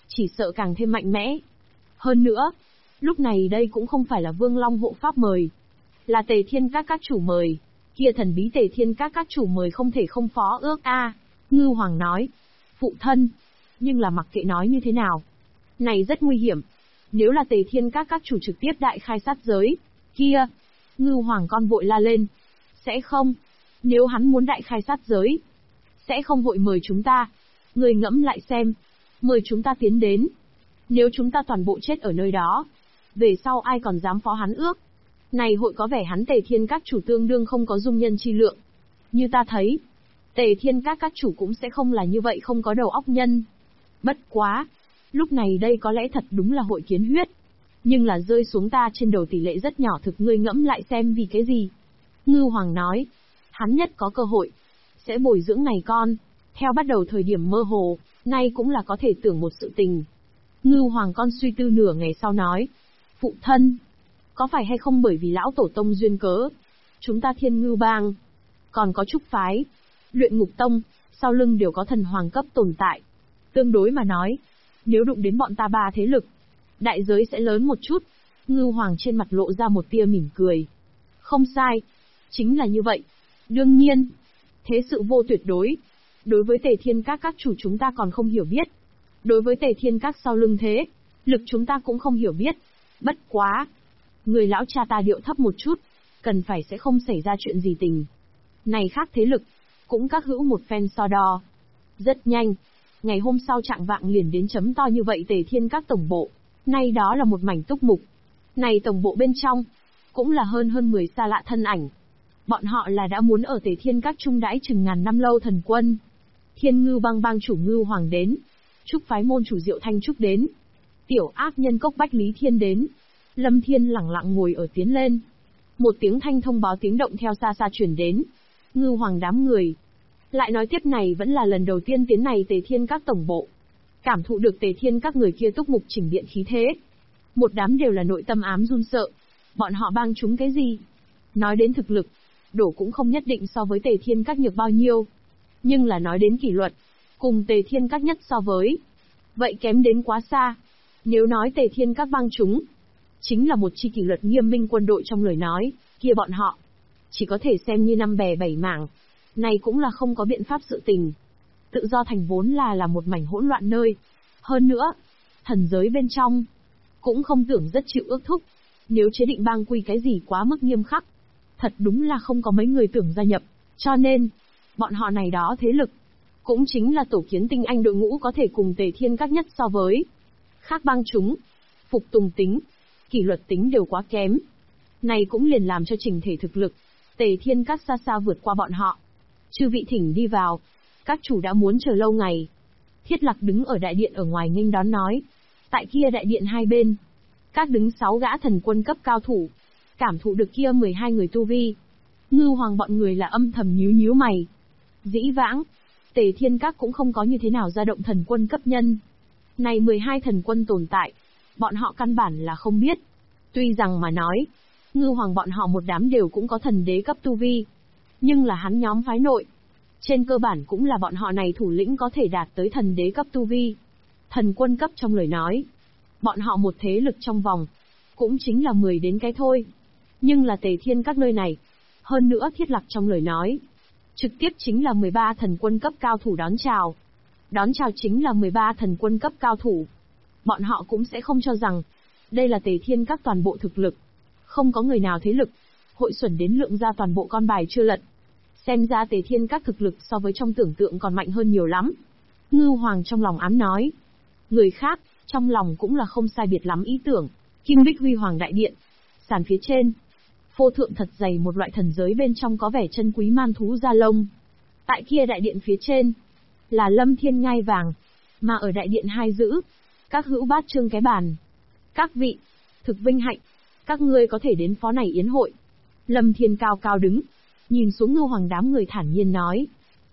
chỉ sợ càng thêm mạnh mẽ. Hơn nữa, lúc này đây cũng không phải là Vương Long hộ pháp mời, là Tề Thiên các chủ mời. Kia thần bí Tề Thiên các chủ mời không thể không phó ước a. Ngưu Hoàng nói. Phụ thân. Nhưng là mặc kệ nói như thế nào, này rất nguy hiểm. Nếu là Tề Thiên các chủ trực tiếp đại khai sát giới, kia. Ngưu Hoàng con vội la lên. Sẽ không. Nếu hắn muốn đại khai sát giới, sẽ không vội mời chúng ta. Người ngẫm lại xem. Mời chúng ta tiến đến. Nếu chúng ta toàn bộ chết ở nơi đó, về sau ai còn dám phó hắn ước. Này hội có vẻ hắn Tề Thiên các chủ tương đương không có dung nhân chi lượng. Như ta thấy, Tề Thiên các chủ cũng sẽ không là như vậy không có đầu óc nhân. Bất quá, lúc này đây có lẽ thật đúng là hội kiến huyết. Nhưng là rơi xuống ta trên đầu tỷ lệ rất nhỏ, thực ngươi ngẫm lại xem vì cái gì. Ngưu Hoàng nói, hắn nhất có cơ hội, sẽ bồi dưỡng này con. Theo bắt đầu thời điểm mơ hồ, nay cũng là có thể tưởng một sự tình. Ngưu Hoàng con suy tư nửa ngày sau nói, phụ thân, có phải hay không bởi vì lão tổ tông duyên cớ, chúng ta Thiên Ngưu Bang, còn có Trúc Phái, Luyện Ngục Tông, sau lưng đều có thần hoàng cấp tồn tại. Tương đối mà nói, nếu đụng đến bọn ta ba thế lực, đại giới sẽ lớn một chút. Ngưu Hoàng trên mặt lộ ra một tia mỉm cười. Không sai, chính là như vậy. Đương nhiên, thế sự vô tuyệt đối. Đối với Tề Thiên các chủ chúng ta còn không hiểu biết. Đối với Tề Thiên các sau lưng thế lực chúng ta cũng không hiểu biết. Bất quá, người lão cha ta điệu thấp một chút, cần phải sẽ không xảy ra chuyện gì tình. Này khác thế lực, cũng các hữu một phen so đo. Rất nhanh, ngày hôm sau trạng vạng liền đến chấm to như vậy Tề Thiên các tổng bộ. Nay đó là một mảnh túc mục. Này tổng bộ bên trong, cũng là hơn 10 xa lạ thân ảnh. Bọn họ là đã muốn ở Tề Thiên các trung đãi chừng ngàn năm lâu thần quân. Thiên Ngưu bang chủ Ngưu Hoàng đến. Trúc phái môn chủ Diệu Thanh Trúc đến. Tiểu ác nhân cốc Bách Lý Thiên đến. Lâm Thiên lẳng lặng ngồi ở tiến lên. Một tiếng thanh thông báo tiếng động theo xa xa truyền đến. Ngưu Hoàng đám người. Lại nói tiếp này vẫn là lần đầu tiên tiến này Tề Thiên các tổng bộ. Cảm thụ được Tề Thiên các người kia túc mục chỉnh điện khí thế. Một đám đều là nội tâm ám run sợ. Bọn họ bang chúng cái gì? Nói đến thực lực, đổ cũng không nhất định so với Tề Thiên các nhược bao nhiêu. Nhưng là nói đến kỷ luật, cùng Tề Thiên các nhất so với, vậy kém đến quá xa. Nếu nói Tề Thiên các bang chúng, chính là một chi kỷ luật nghiêm minh quân đội trong lời nói, kia bọn họ, chỉ có thể xem như năm bè bảy mảng. Này cũng là không có biện pháp sự tình. Tự do thành vốn là một mảnh hỗn loạn nơi. Hơn nữa, thần giới bên trong, cũng không tưởng rất chịu ước thúc. Nếu chế định bang quy cái gì quá mức nghiêm khắc, thật đúng là không có mấy người tưởng gia nhập. Cho nên, bọn họ này đó thế lực, cũng chính là tổ kiến tinh anh đội ngũ có thể cùng Tề Thiên các nhất so với. Khác bang chúng, phục tùng tính, kỷ luật tính đều quá kém. Này cũng liền làm cho chỉnh thể thực lực, Tề Thiên các xa xa vượt qua bọn họ. Chư vị thỉnh đi vào, các chủ đã muốn chờ lâu ngày. Thiết Lạc đứng ở đại điện ở ngoài nghênh đón nói. Tại kia đại điện hai bên, các đứng 6 gã thần quân cấp cao thủ, cảm thụ được kia 12 người tu vi. Ngưu Hoàng bọn người là âm thầm nhíu mày. Dĩ vãng, Tề Thiên các cũng không có như thế nào ra động thần quân cấp nhân. Này 12 thần quân tồn tại, bọn họ căn bản là không biết. Tuy rằng mà nói, Ngưu Hoàng bọn họ một đám đều cũng có thần đế cấp tu vi. Nhưng là hắn nhóm phái nội. Trên cơ bản cũng là bọn họ này thủ lĩnh có thể đạt tới thần đế cấp tu vi. Thần quân cấp trong lời nói. Bọn họ một thế lực trong vòng. Cũng chính là 10 đến cái thôi. Nhưng là Tề Thiên các nơi này. Hơn nữa Thiết Lạc trong lời nói. Trực tiếp chính là 13 thần quân cấp cao thủ đón chào. Đón chào chính là 13 thần quân cấp cao thủ. Bọn họ cũng sẽ không cho rằng. Đây là Tề Thiên các toàn bộ thực lực. Không có người nào thế lực. Hội xuẩn đến lượng ra toàn bộ con bài chưa lật. Xem ra Tề Thiên các thực lực so với trong tưởng tượng còn mạnh hơn nhiều lắm. Ngưu Hoàng trong lòng ám nói. Người khác, trong lòng cũng là không sai biệt lắm ý tưởng. Kim Bích Huy Hoàng đại điện. Sàn phía trên. Phô thượng thật dày một loại thần giới bên trong có vẻ chân quý man thú da lông. Tại kia đại điện phía trên. Là Lâm Thiên ngai vàng. Mà ở đại điện hai giữ. Các hữu bát trương cái bàn. Các vị. Thực vinh hạnh. Các ngươi có thể đến phó này yến hội. Lâm Thiên cao cao đứng. Nhìn xuống Ngưu Hoàng đám người thản nhiên nói.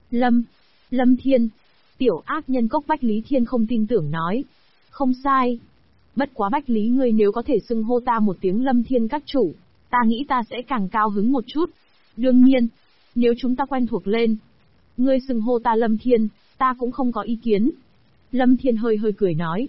Lâm Thiên. Tiểu ác nhân cốc Bách Lý Thiên không tin tưởng nói. Không sai. Bất quá Bách Lý ngươi nếu có thể xưng hô ta một tiếng Lâm Thiên các chủ, ta nghĩ ta sẽ càng cao hứng một chút. Đương nhiên, nếu chúng ta quen thuộc lên, ngươi xưng hô ta Lâm Thiên, ta cũng không có ý kiến. Lâm Thiên hơi cười nói.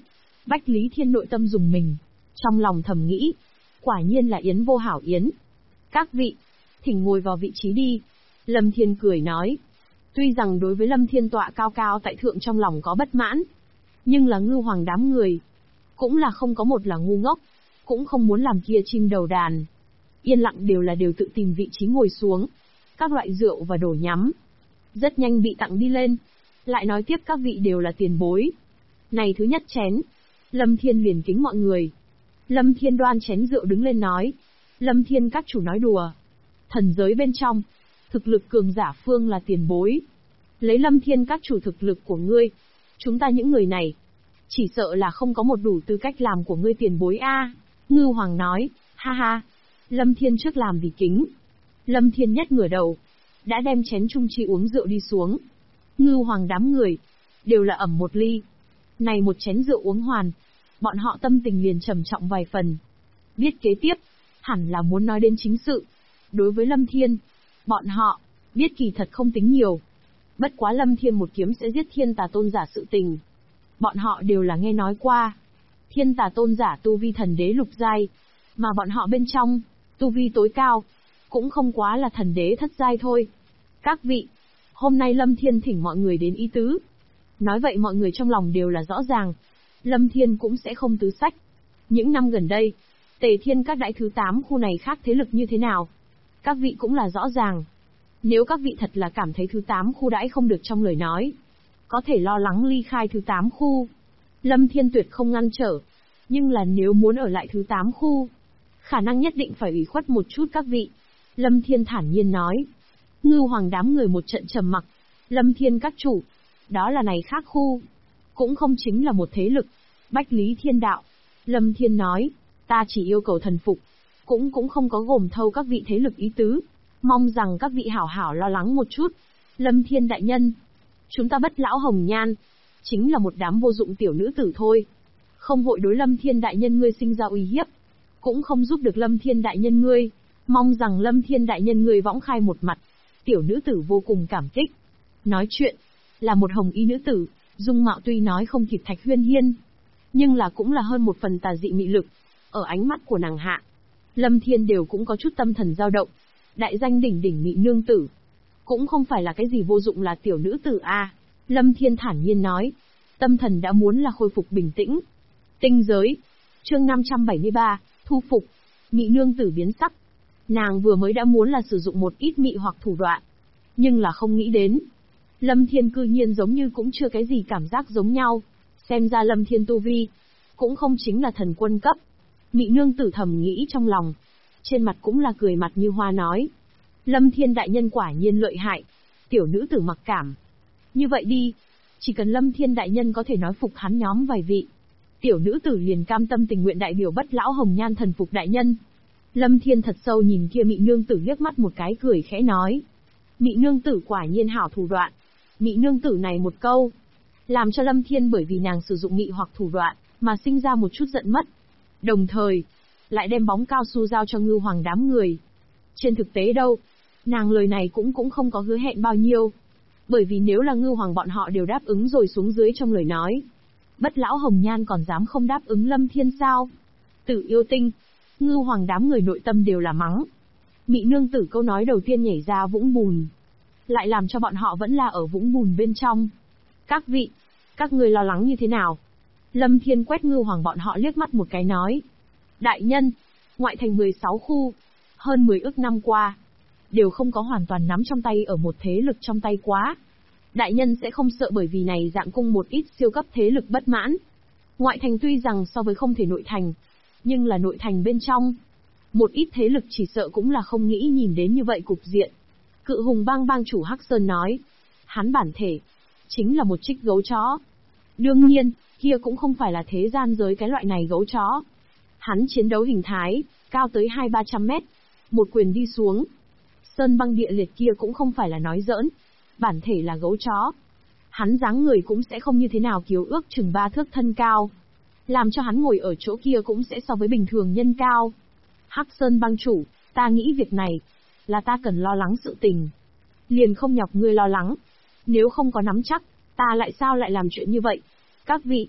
Bách Lý Thiên nội tâm dùng mình, trong lòng thầm nghĩ, quả nhiên là Yến Vô Hảo Yến. Các vị, thỉnh ngồi vào vị trí đi. Lâm Thiên cười nói. Tuy rằng đối với Lâm Thiên tọa cao cao tại thượng trong lòng có bất mãn, nhưng là Ngưu Hoàng đám người, cũng là không có một là ngu ngốc, cũng không muốn làm kia chim đầu đàn. Yên lặng đều tự tìm vị trí ngồi xuống. Các loại rượu và đồ nhắm rất nhanh bị tặng đi lên. Lại nói tiếp các vị đều là tiền bối. Này thứ nhất chén. Lâm Thiên liền kính mọi người. Lâm Thiên đoan chén rượu đứng lên nói. Lâm Thiên các chủ nói đùa. Thần giới bên trong, thực lực cường giả phương là tiền bối. Lấy Lâm Thiên các chủ thực lực của ngươi, chúng ta những người này, chỉ sợ là không có một đủ tư cách làm của ngươi tiền bối a. Ngưu Hoàng nói, ha ha. Lâm Thiên trước làm vì kính. Lâm Thiên nhất ngửa đầu, đã đem chén trung chi uống rượu đi xuống. Ngưu Hoàng đám người, đều là ẩm một ly. Này một chén rượu uống hoàn, bọn họ tâm tình liền trầm trọng vài phần. Biết kế tiếp, hẳn là muốn nói đến chính sự. Đối với Lâm Thiên, bọn họ, biết kỳ thật không tính nhiều. Bất quá Lâm Thiên một kiếm sẽ giết Thiên Tà Tôn giả sự tình. Bọn họ đều là nghe nói qua. Thiên Tà Tôn giả tu vi thần đế lục giai, mà bọn họ bên trong, tu vi tối cao, cũng không quá là thần đế thất giai thôi. Các vị, hôm nay Lâm Thiên thỉnh mọi người đến ý tứ. Nói vậy mọi người trong lòng đều là rõ ràng. Lâm Thiên cũng sẽ không tứ sách. Những năm gần đây, Tề Thiên các đại thứ 8 khu này khác thế lực như thế nào? Các vị cũng là rõ ràng. Nếu các vị thật là cảm thấy thứ 8 khu đãi không được trong lời nói, có thể lo lắng ly khai thứ 8 khu. Lâm Thiên tuyệt không ngăn trở. Nhưng là nếu muốn ở lại thứ 8 khu, khả năng nhất định phải ủy khuất một chút các vị. Lâm Thiên thản nhiên nói. Ngưu Hoàng đám người một trận trầm mặc. Lâm Thiên các chủ, đó là này khác khu, cũng không chính là một thế lực. Bách Lý Thiên đạo. Lâm Thiên nói, ta chỉ yêu cầu thần phục, cũng không có gồm thâu các vị thế lực ý tứ. Mong rằng các vị hảo hảo lo lắng một chút. Lâm Thiên đại nhân, chúng ta Bất Lão Hồng Nhan, chính là một đám vô dụng tiểu nữ tử thôi. Không hội đối Lâm Thiên đại nhân ngươi sinh ra uy hiếp, cũng không giúp được Lâm Thiên đại nhân ngươi. Mong rằng Lâm Thiên đại nhân ngươi võng khai một mặt. Tiểu nữ tử vô cùng cảm kích. Nói chuyện, là một hồng y nữ tử, dung mạo tuy nói không kịp Thạch Huyên Hiên, nhưng là cũng là hơn một phần tà dị mị lực. Ở ánh mắt của nàng hạ, Lâm Thiên đều cũng có chút tâm thần dao động. Đại danh đỉnh đỉnh mị nương tử, cũng không phải là cái gì vô dụng là tiểu nữ tử a. Lâm Thiên thản nhiên nói, tâm thần đã muốn là khôi phục bình tĩnh. Tinh giới, chương 573, thu phục. Mị nương tử biến sắc. Nàng vừa mới đã muốn là sử dụng một ít mị hoặc thủ đoạn, nhưng là không nghĩ đến, Lâm Thiên cư nhiên giống như cũng chưa cái gì cảm giác giống nhau. Xem ra Lâm Thiên tu vi, cũng không chính là thần quân cấp. Mị nương tử thầm nghĩ trong lòng, trên mặt cũng là cười mặt như hoa nói. Lâm Thiên đại nhân quả nhiên lợi hại. Tiểu nữ tử mặc cảm. Như vậy đi, chỉ cần Lâm Thiên đại nhân có thể nói phục hắn nhóm vài vị, tiểu nữ tử liền cam tâm tình nguyện đại biểu Bất Lão Hồng Nhan thần phục đại nhân. Lâm Thiên thật sâu nhìn kia mị nương tử liếc mắt một cái cười khẽ nói. Mị nương tử quả nhiên hảo thủ đoạn. Mị nương tử này một câu, làm cho Lâm Thiên bởi vì nàng sử dụng mị hoặc thủ đoạn, mà sinh ra một chút giận mất. Đồng thời, lại đem bóng cao su giao cho Ngưu Hoàng đám người. Trên thực tế đâu, nàng lời này cũng không có hứa hẹn bao nhiêu. Bởi vì nếu là Ngưu Hoàng bọn họ đều đáp ứng rồi xuống dưới trong lời nói, Bất Lão Hồng Nhan còn dám không đáp ứng Lâm Thiên sao? Tử yêu tinh. Ngưu Hoàng đám người nội tâm đều là mắng. Mị nương tử câu nói đầu tiên nhảy ra vũng bùn, lại làm cho bọn họ vẫn là ở vũng bùn bên trong. Các vị, các người lo lắng như thế nào? Lâm Thiên quét Ngưu Hoàng bọn họ liếc mắt một cái nói. Đại nhân, ngoại thành 16 khu, hơn 10 ức năm qua, đều không có hoàn toàn nắm trong tay ở một thế lực trong tay quá. Đại nhân sẽ không sợ bởi vì này dạng cung một ít siêu cấp thế lực bất mãn. Ngoại thành tuy rằng so với không thể nội thành, nhưng là nội thành bên trong, một ít thế lực chỉ sợ cũng là không nghĩ nhìn đến như vậy cục diện. Cự hùng bang bang chủ Hắc Sơn nói, hắn bản thể, chính là một trích gấu chó. Đương nhiên, kia cũng không phải là thế gian giới cái loại này gấu chó. Hắn chiến đấu hình thái, cao tới 200-300 mét, một quyền đi xuống. Sơn băng địa liệt kia cũng không phải là nói giỡn, bản thể là gấu chó. Hắn dáng người cũng sẽ không như thế nào kiều ước chừng 3 thước thân cao, làm cho hắn ngồi ở chỗ kia cũng sẽ so với bình thường nhân cao. Hắc Sơn bang chủ, ta nghĩ việc này, là ta cần lo lắng sự tình. Liền không nhọc ngươi lo lắng. Nếu không có nắm chắc, ta lại sao lại làm chuyện như vậy? Các vị,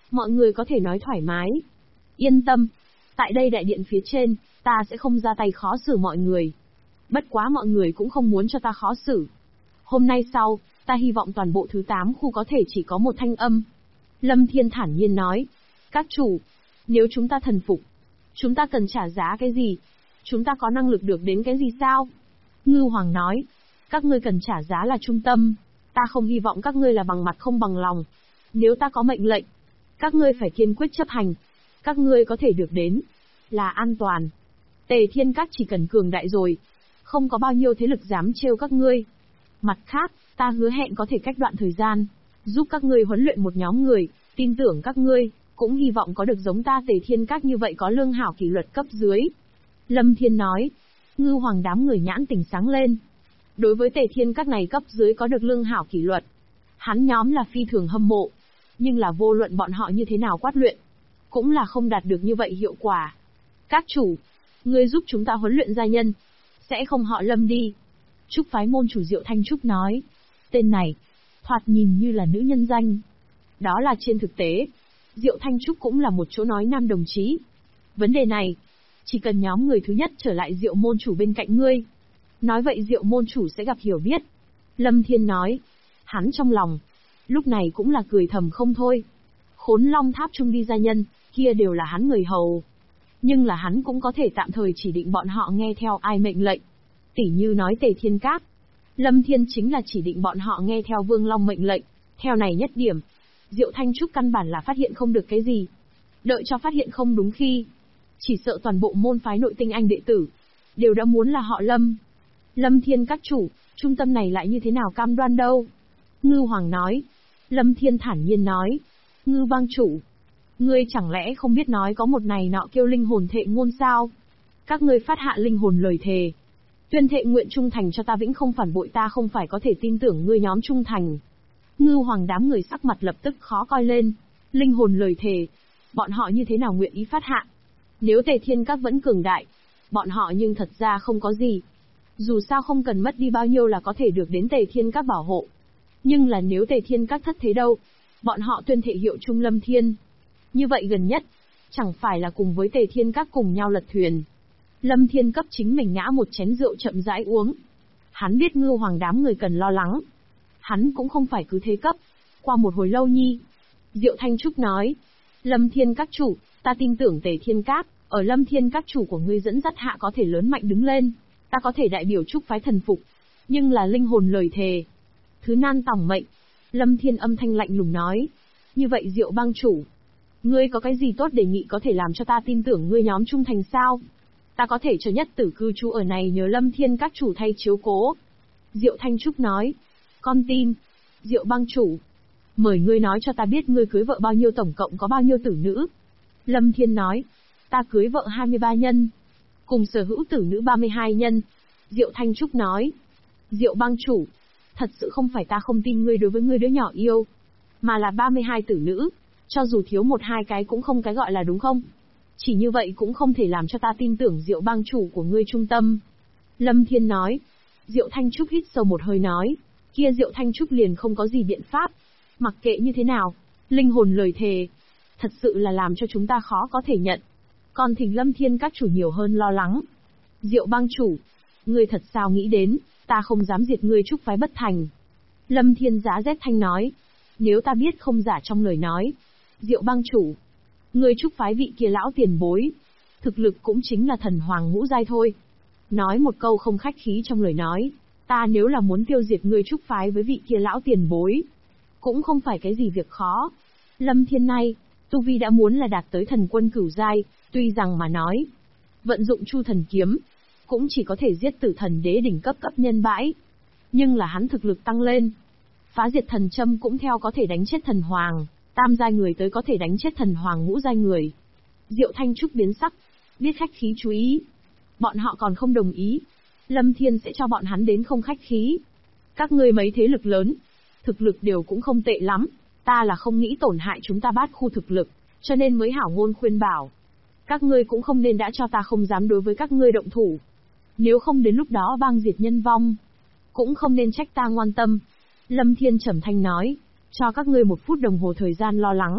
Mọi người có thể nói thoải mái. Yên tâm. Tại đây đại điện phía trên, ta sẽ không ra tay khó xử mọi người. Bất quá mọi người cũng không muốn cho ta khó xử. Hôm nay sau, ta hy vọng toàn bộ thứ 8 khu có thể chỉ có một thanh âm. Lâm Thiên thản nhiên nói. Các chủ, nếu chúng ta thần phục, chúng ta cần trả giá cái gì? Chúng ta có năng lực được đến cái gì sao? Ngư Hoàng nói. Các ngươi cần trả giá là trung tâm. Ta không hy vọng các ngươi là bằng mặt không bằng lòng. Nếu ta có mệnh lệnh, các ngươi phải kiên quyết chấp hành. Các ngươi có thể được đến là an toàn. Tề Thiên Các chỉ cần cường đại rồi, không có bao nhiêu thế lực dám trêu các ngươi. Mặt khác, ta hứa hẹn có thể cách đoạn thời gian, giúp các ngươi huấn luyện một nhóm người, tin tưởng các ngươi, cũng hy vọng có được giống ta Tề Thiên Các như vậy có lương hảo kỷ luật cấp dưới. Lâm Thiên nói. Ngư Hoàng đám người nhãn tỉnh sáng lên. Đối với Tề Thiên Các này cấp dưới có được lương hảo kỷ luật, hắn nhóm là phi thường hâm mộ, nhưng là vô luận bọn họ như thế nào quát luyện, cũng là không đạt được như vậy hiệu quả. Các chủ, ngươi giúp chúng ta huấn luyện gia nhân, sẽ không họ Lâm đi. Trúc phái môn chủ Diệu Thanh Trúc nói. Tên này, thoạt nhìn như là nữ nhân danh. Đó là trên thực tế, Diệu Thanh Trúc cũng là một chỗ nói nam đồng chí. Vấn đề này, chỉ cần nhóm người thứ nhất trở lại Diệu môn chủ bên cạnh ngươi. Nói vậy Diệu môn chủ sẽ gặp hiểu biết. Lâm Thiên nói. Hắn trong lòng, lúc này cũng là cười thầm không thôi. Khốn Long Tháp trung đi gia nhân, kia đều là hắn người hầu. Nhưng là hắn cũng có thể tạm thời chỉ định bọn họ nghe theo ai mệnh lệnh. Tỉ như nói Tề Thiên Các, Lâm Thiên chính là chỉ định bọn họ nghe theo Vương Long mệnh lệnh. Theo này nhất điểm, Diệu Thanh Trúc căn bản là phát hiện không được cái gì. Đợi cho phát hiện không đúng khi, chỉ sợ toàn bộ môn phái nội tinh anh đệ tử đều đã muốn là họ Lâm. Lâm Thiên Các chủ, trung tâm này lại như thế nào cam đoan đâu? Ngư Hoàng nói. Lâm Thiên thản nhiên nói. Ngư bang chủ, ngươi chẳng lẽ không biết nói có một này nọ kêu linh hồn thệ ngôn sao? Các ngươi phát hạ linh hồn lời thề, tuyên thệ nguyện trung thành cho ta vĩnh không phản bội ta, không phải có thể tin tưởng ngươi nhóm trung thành. Ngư Hoàng đám người sắc mặt lập tức khó coi lên. Linh hồn lời thề, bọn họ như thế nào nguyện ý phát hạ? Nếu Tề Thiên Các vẫn cường đại, bọn họ nhưng thật ra không có gì. Dù sao không cần mất đi bao nhiêu là có thể được đến Tề Thiên Các bảo hộ. Nhưng là nếu Tề Thiên Các thất thế đâu, bọn họ tuyên thệ hiệu trung Lâm Thiên. Như vậy gần nhất, chẳng phải là cùng với Tề Thiên Các cùng nhau lật thuyền. Lâm Thiên cấp chính mình ngã một chén rượu chậm rãi uống. Hắn biết Ngư Hoàng đám người cần lo lắng. Hắn cũng không phải cứ thế cấp. Qua một hồi lâu nhi, Diệu Thanh Trúc nói. Lâm Thiên Các chủ, ta tin tưởng Tề Thiên Các, ở Lâm Thiên Các chủ của ngươi dẫn dắt hạ có thể lớn mạnh đứng lên. Ta có thể đại biểu Trúc phái thần phục. Nhưng là linh hồn lời thề, thứ nan tòng mệnh. Lâm Thiên âm thanh lạnh lùng nói. Như vậy Diệu bang chủ, ngươi có cái gì tốt đề nghị có thể làm cho ta tin tưởng ngươi nhóm trung thành sao? Ta có thể cho nhất tử cư trú ở này nhờ Lâm Thiên Các chủ thay chiếu cố. Diệu Thanh Trúc nói. Con tin. Diệu bang chủ, mời ngươi nói cho ta biết ngươi cưới vợ bao nhiêu, tổng cộng có bao nhiêu tử nữ? Lâm Thiên nói. Ta cưới vợ 23 nhân, cùng sở hữu tử nữ 32 nhân. Diệu Thanh Trúc nói. Diệu bang chủ, thật sự không phải ta không tin ngươi đối với ngươi đứa nhỏ yêu, mà là 32 tử nữ, cho dù thiếu một hai cái cũng không cái gọi là đúng không? Chỉ như vậy cũng không thể làm cho ta tin tưởng Diệu bang chủ của ngươi trung tâm. Lâm Thiên nói. Diệu Thanh Trúc hít sâu một hơi nói. Kia Diệu Thanh Trúc liền không có gì biện pháp. Mặc kệ như thế nào, linh hồn lời thề, thật sự là làm cho chúng ta khó có thể nhận. Còn thỉnh Lâm Thiên Các chủ nhiều hơn lo lắng. Diệu bang chủ, ngươi thật sao nghĩ đến, ta không dám diệt ngươi Trúc phái bất thành? Lâm Thiên giá rét thanh nói. Nếu ta biết không giả trong lời nói, Diệu bang chủ, ngươi Trúc phái vị kia lão tiền bối, thực lực cũng chính là thần hoàng ngũ giai thôi. Nói một câu không khách khí trong lời nói, ta nếu là muốn tiêu diệt ngươi Trúc phái với vị kia lão tiền bối, cũng không phải cái gì việc khó. Lâm Thiên này, tu vi đã muốn là đạt tới thần quân cửu giai, tuy rằng mà nói, vận dụng Chu thần kiếm, cũng chỉ có thể giết tử thần đế đỉnh cấp nhân bãi. Nhưng là hắn thực lực tăng lên, phá diệt thần châm cũng theo có thể đánh chết thần hoàng, tam giai người tới có thể đánh chết thần hoàng ngũ giai người. Diệu Thanh Trúc biến sắc, biết khách khí chú ý. Bọn họ còn không đồng ý, Lâm Thiên sẽ cho bọn hắn đến không khách khí. Các ngươi mấy thế lực lớn, thực lực đều cũng không tệ lắm, ta là không nghĩ tổn hại chúng ta Bát khu thực lực, cho nên mới hảo ngôn khuyên bảo. Các ngươi cũng không nên đã cho ta không dám đối với các ngươi động thủ. Nếu không đến lúc đó bang diệt nhân vong, cũng không nên trách ta ngoan tâm. Lâm Thiên trầm thanh nói, cho các ngươi 1 phút đồng hồ thời gian lo lắng.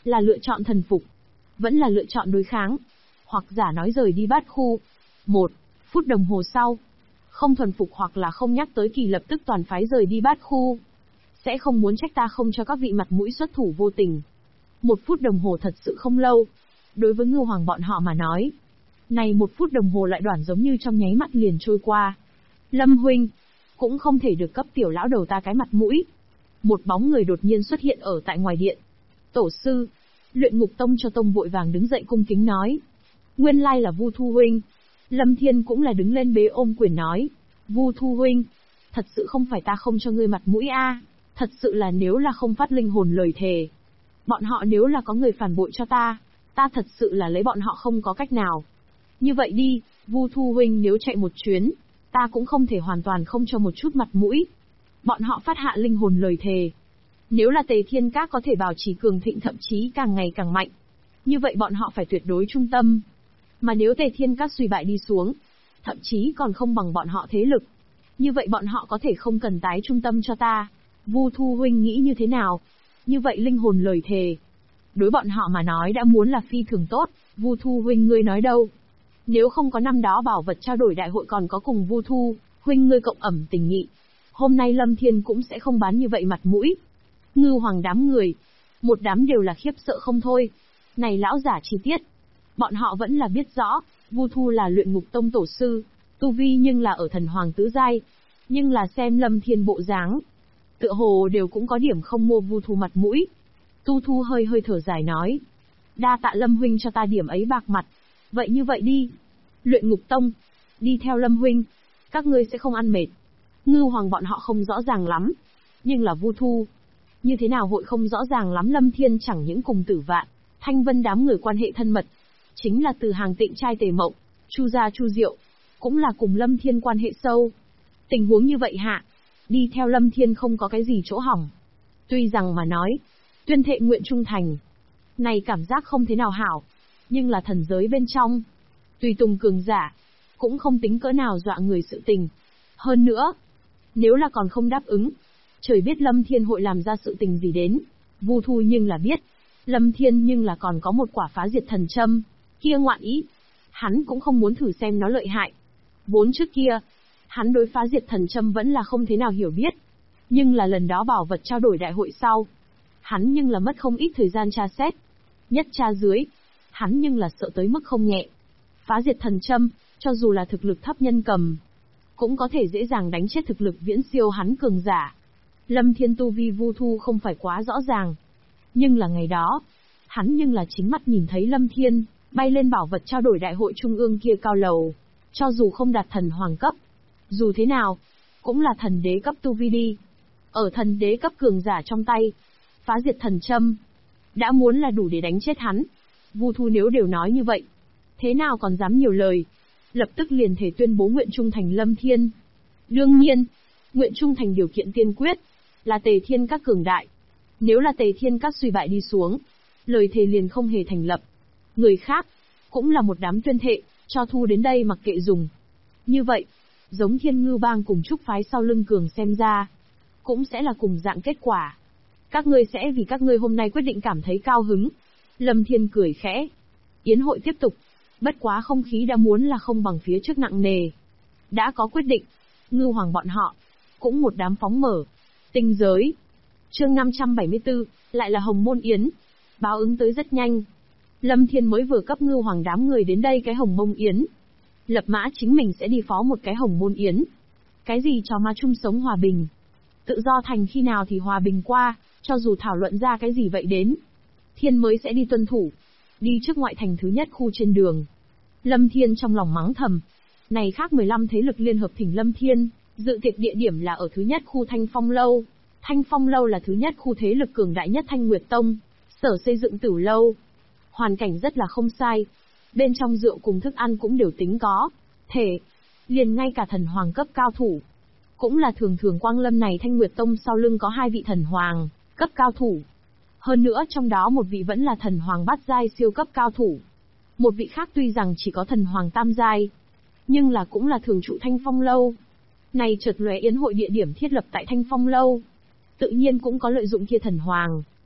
Là lựa chọn thần phục, vẫn là lựa chọn đối kháng, hoặc giả nói rời đi Bát Khu. 1 phút đồng hồ sau, không thuần phục hoặc là không nhắc tới kỳ lập tức toàn phái rời đi Bát Khu. Sẽ không muốn trách ta không cho các vị mặt mũi xuất thủ vô tình. 1 phút đồng hồ thật sự không lâu. Đối với Ngưu Hoàng bọn họ mà nói, này 1 phút đồng hồ lại đoạn giống như trong nháy mắt liền trôi qua. Lâm huynh, cũng không thể được cấp tiểu lão đầu ta cái mặt mũi. Một bóng người đột nhiên xuất hiện ở tại ngoài điện. Tổ sư, Luyện Ngục Tông cho tông vội vàng đứng dậy cung kính nói. Nguyên lai là Vu Thu huynh. Lâm Thiên cũng là đứng lên bế ôm quyền nói. Vu Thu huynh, thật sự không phải ta không cho ngươi mặt mũi a, thật sự là nếu là không phát linh hồn lời thề. Bọn họ nếu là có người phản bội cho ta thật sự là lấy bọn họ không có cách nào. Như vậy đi, Vu Thu huynh nếu chạy một chuyến, ta cũng không thể hoàn toàn không cho một chút mặt mũi. Bọn họ phát hạ linh hồn lời thề. Nếu là Tề Thiên Các có thể bảo trì cường thịnh thậm chí càng ngày càng mạnh, như vậy bọn họ phải tuyệt đối trung tâm. Mà nếu Tề Thiên Các suy bại đi xuống, thậm chí còn không bằng bọn họ thế lực, như vậy bọn họ có thể không cần tái trung tâm cho ta. Vu Thu huynh nghĩ như thế nào? Như vậy linh hồn lời thề, đối bọn họ mà nói đã muốn là phi thường tốt. Vu Thu huynh ngươi nói đâu? Nếu không có năm đó bảo vật trao đổi đại hội còn có cùng Vu Thu huynh ngươi cộng ẩm tình nghị, hôm nay Lâm Thiên cũng sẽ không bán như vậy mặt mũi. Ngưu Hoàng đám người, một đám đều là khiếp sợ không thôi. Này lão giả chi tiết, bọn họ vẫn là biết rõ, Vu Thu là Luyện Ngục Tông tổ sư, tu vi nhưng là ở thần hoàng tứ giai, nhưng là xem Lâm Thiên bộ dáng, tựa hồ đều cũng có điểm không mua Vu Thu mặt mũi. Tu Thu hơi hơi thở dài nói, đa tạ Lâm huynh cho ta điểm ấy bạc mặt. Vậy như vậy đi, Luyện Ngục Tông, đi theo Lâm huynh, các ngươi sẽ không ăn mệt. Ngưu Hoàng bọn họ không rõ ràng lắm, nhưng là Vu Thu, như thế nào hội không rõ ràng lắm. Lâm Thiên chẳng những cùng Tử Vạn, Thanh Vân đám người quan hệ thân mật, chính là từ hàng Tịnh trai Tề Mộng, Chu gia Chu Diệu, cũng là cùng Lâm Thiên quan hệ sâu. Tình huống như vậy hạ, đi theo Lâm Thiên không có cái gì chỗ hỏng. Tuy rằng mà nói, tuyên thệ nguyện trung thành, này cảm giác không thế nào hảo, nhưng là thần giới bên trong, tùy tùng cường giả, cũng không tính cỡ nào dọa người sự tình. Hơn nữa, nếu là còn không đáp ứng, trời biết Lâm Thiên hội làm ra sự tình gì đến. Vu Thu nhưng là biết, Lâm Thiên nhưng là còn có một quả phá diệt thần châm, kia ngoạn ý, hắn cũng không muốn thử xem nó lợi hại. Vốn trước kia, hắn đối phá diệt thần châm vẫn là không thế nào hiểu biết, nhưng là lần đó bảo vật trao đổi đại hội sau, hắn nhưng là mất không ít thời gian tra xét. Nhất tra dưới, hắn nhưng là sợ tới mức không nhẹ. Phá diệt thần châm, cho dù là thực lực thấp nhân cầm, cũng có thể dễ dàng đánh chết thực lực viễn siêu hắn cường giả. Lâm Thiên tu vi Vu Thu không phải quá rõ ràng, nhưng là ngày đó, hắn nhưng là chính mắt nhìn thấy Lâm Thiên bay lên bảo vật trao đổi đại hội trung ương kia cao lầu, cho dù không đạt thần hoàng cấp, dù thế nào, cũng là thần đế cấp tu vi đi. Ở thần đế cấp cường giả trong tay, phá diệt thần châm, đã muốn là đủ để đánh chết hắn. Vu Thu nếu đều nói như vậy, thế nào còn dám nhiều lời, lập tức liền thể tuyên bố nguyện trung thành Lâm Thiên. Đương nhiên, nguyện trung thành điều kiện tiên quyết là Tề Thiên Các cường đại. Nếu là Tề Thiên Các suy bại đi xuống, lời thề liền không hề thành lập. Người khác, cũng là một đám tuyên thệ, cho thu đến đây mặc kệ dùng. Như vậy, giống Thiên Ngưu Bang cùng Trúc Phái sau lưng cường xem ra, cũng sẽ là cùng dạng kết quả. Các ngươi sẽ vì các ngươi hôm nay quyết định cảm thấy cao hứng. Lâm Thiên cười khẽ. Yến hội tiếp tục, bất quá không khí đã muốn là không bằng phía trước nặng nề. Đã có quyết định, Ngưu Hoàng bọn họ, cũng một đám phóng mở. Tinh giới. Chương 574, lại là Hồng Môn Yến. Báo ứng tới rất nhanh. Lâm Thiên mới vừa cấp Ngưu Hoàng đám người đến đây cái Hồng Môn Yến. Lập mã chính mình sẽ đi phó một cái Hồng Môn Yến. Cái gì cho ma chung sống hòa bình. Tự do thành khi nào thì hòa bình qua, cho dù thảo luận ra cái gì vậy đến. Thiên mới sẽ đi tuân thủ. Đi trước ngoại thành thứ nhất khu trên đường. Lâm Thiên trong lòng mắng thầm. Này khác 15 thế lực liên hợp thỉnh Lâm Thiên, dự tiệc địa điểm là ở thứ nhất khu Thanh Phong Lâu. Thanh Phong Lâu là thứ nhất khu thế lực cường đại nhất Thanh Nguyệt Tông, sở xây dựng Tử Lâu. Hoàn cảnh rất là không sai. Bên trong rượu cùng thức ăn cũng đều tính có. Thể, liền ngay cả thần hoàng cấp cao thủ. Cũng là thường thường quang lâm này Thanh Nguyệt Tông sau lưng có 2 vị thần hoàng, cấp cao thủ. Hơn nữa trong đó một vị vẫn là thần hoàng bát giai siêu cấp cao thủ. Một vị khác tuy rằng chỉ có thần hoàng tam giai, nhưng là cũng là thường trụ Thanh Phong Lâu. Này chợt lóe yến hội địa điểm thiết lập tại Thanh Phong Lâu. Tự nhiên cũng có lợi dụng kia thần hoàng,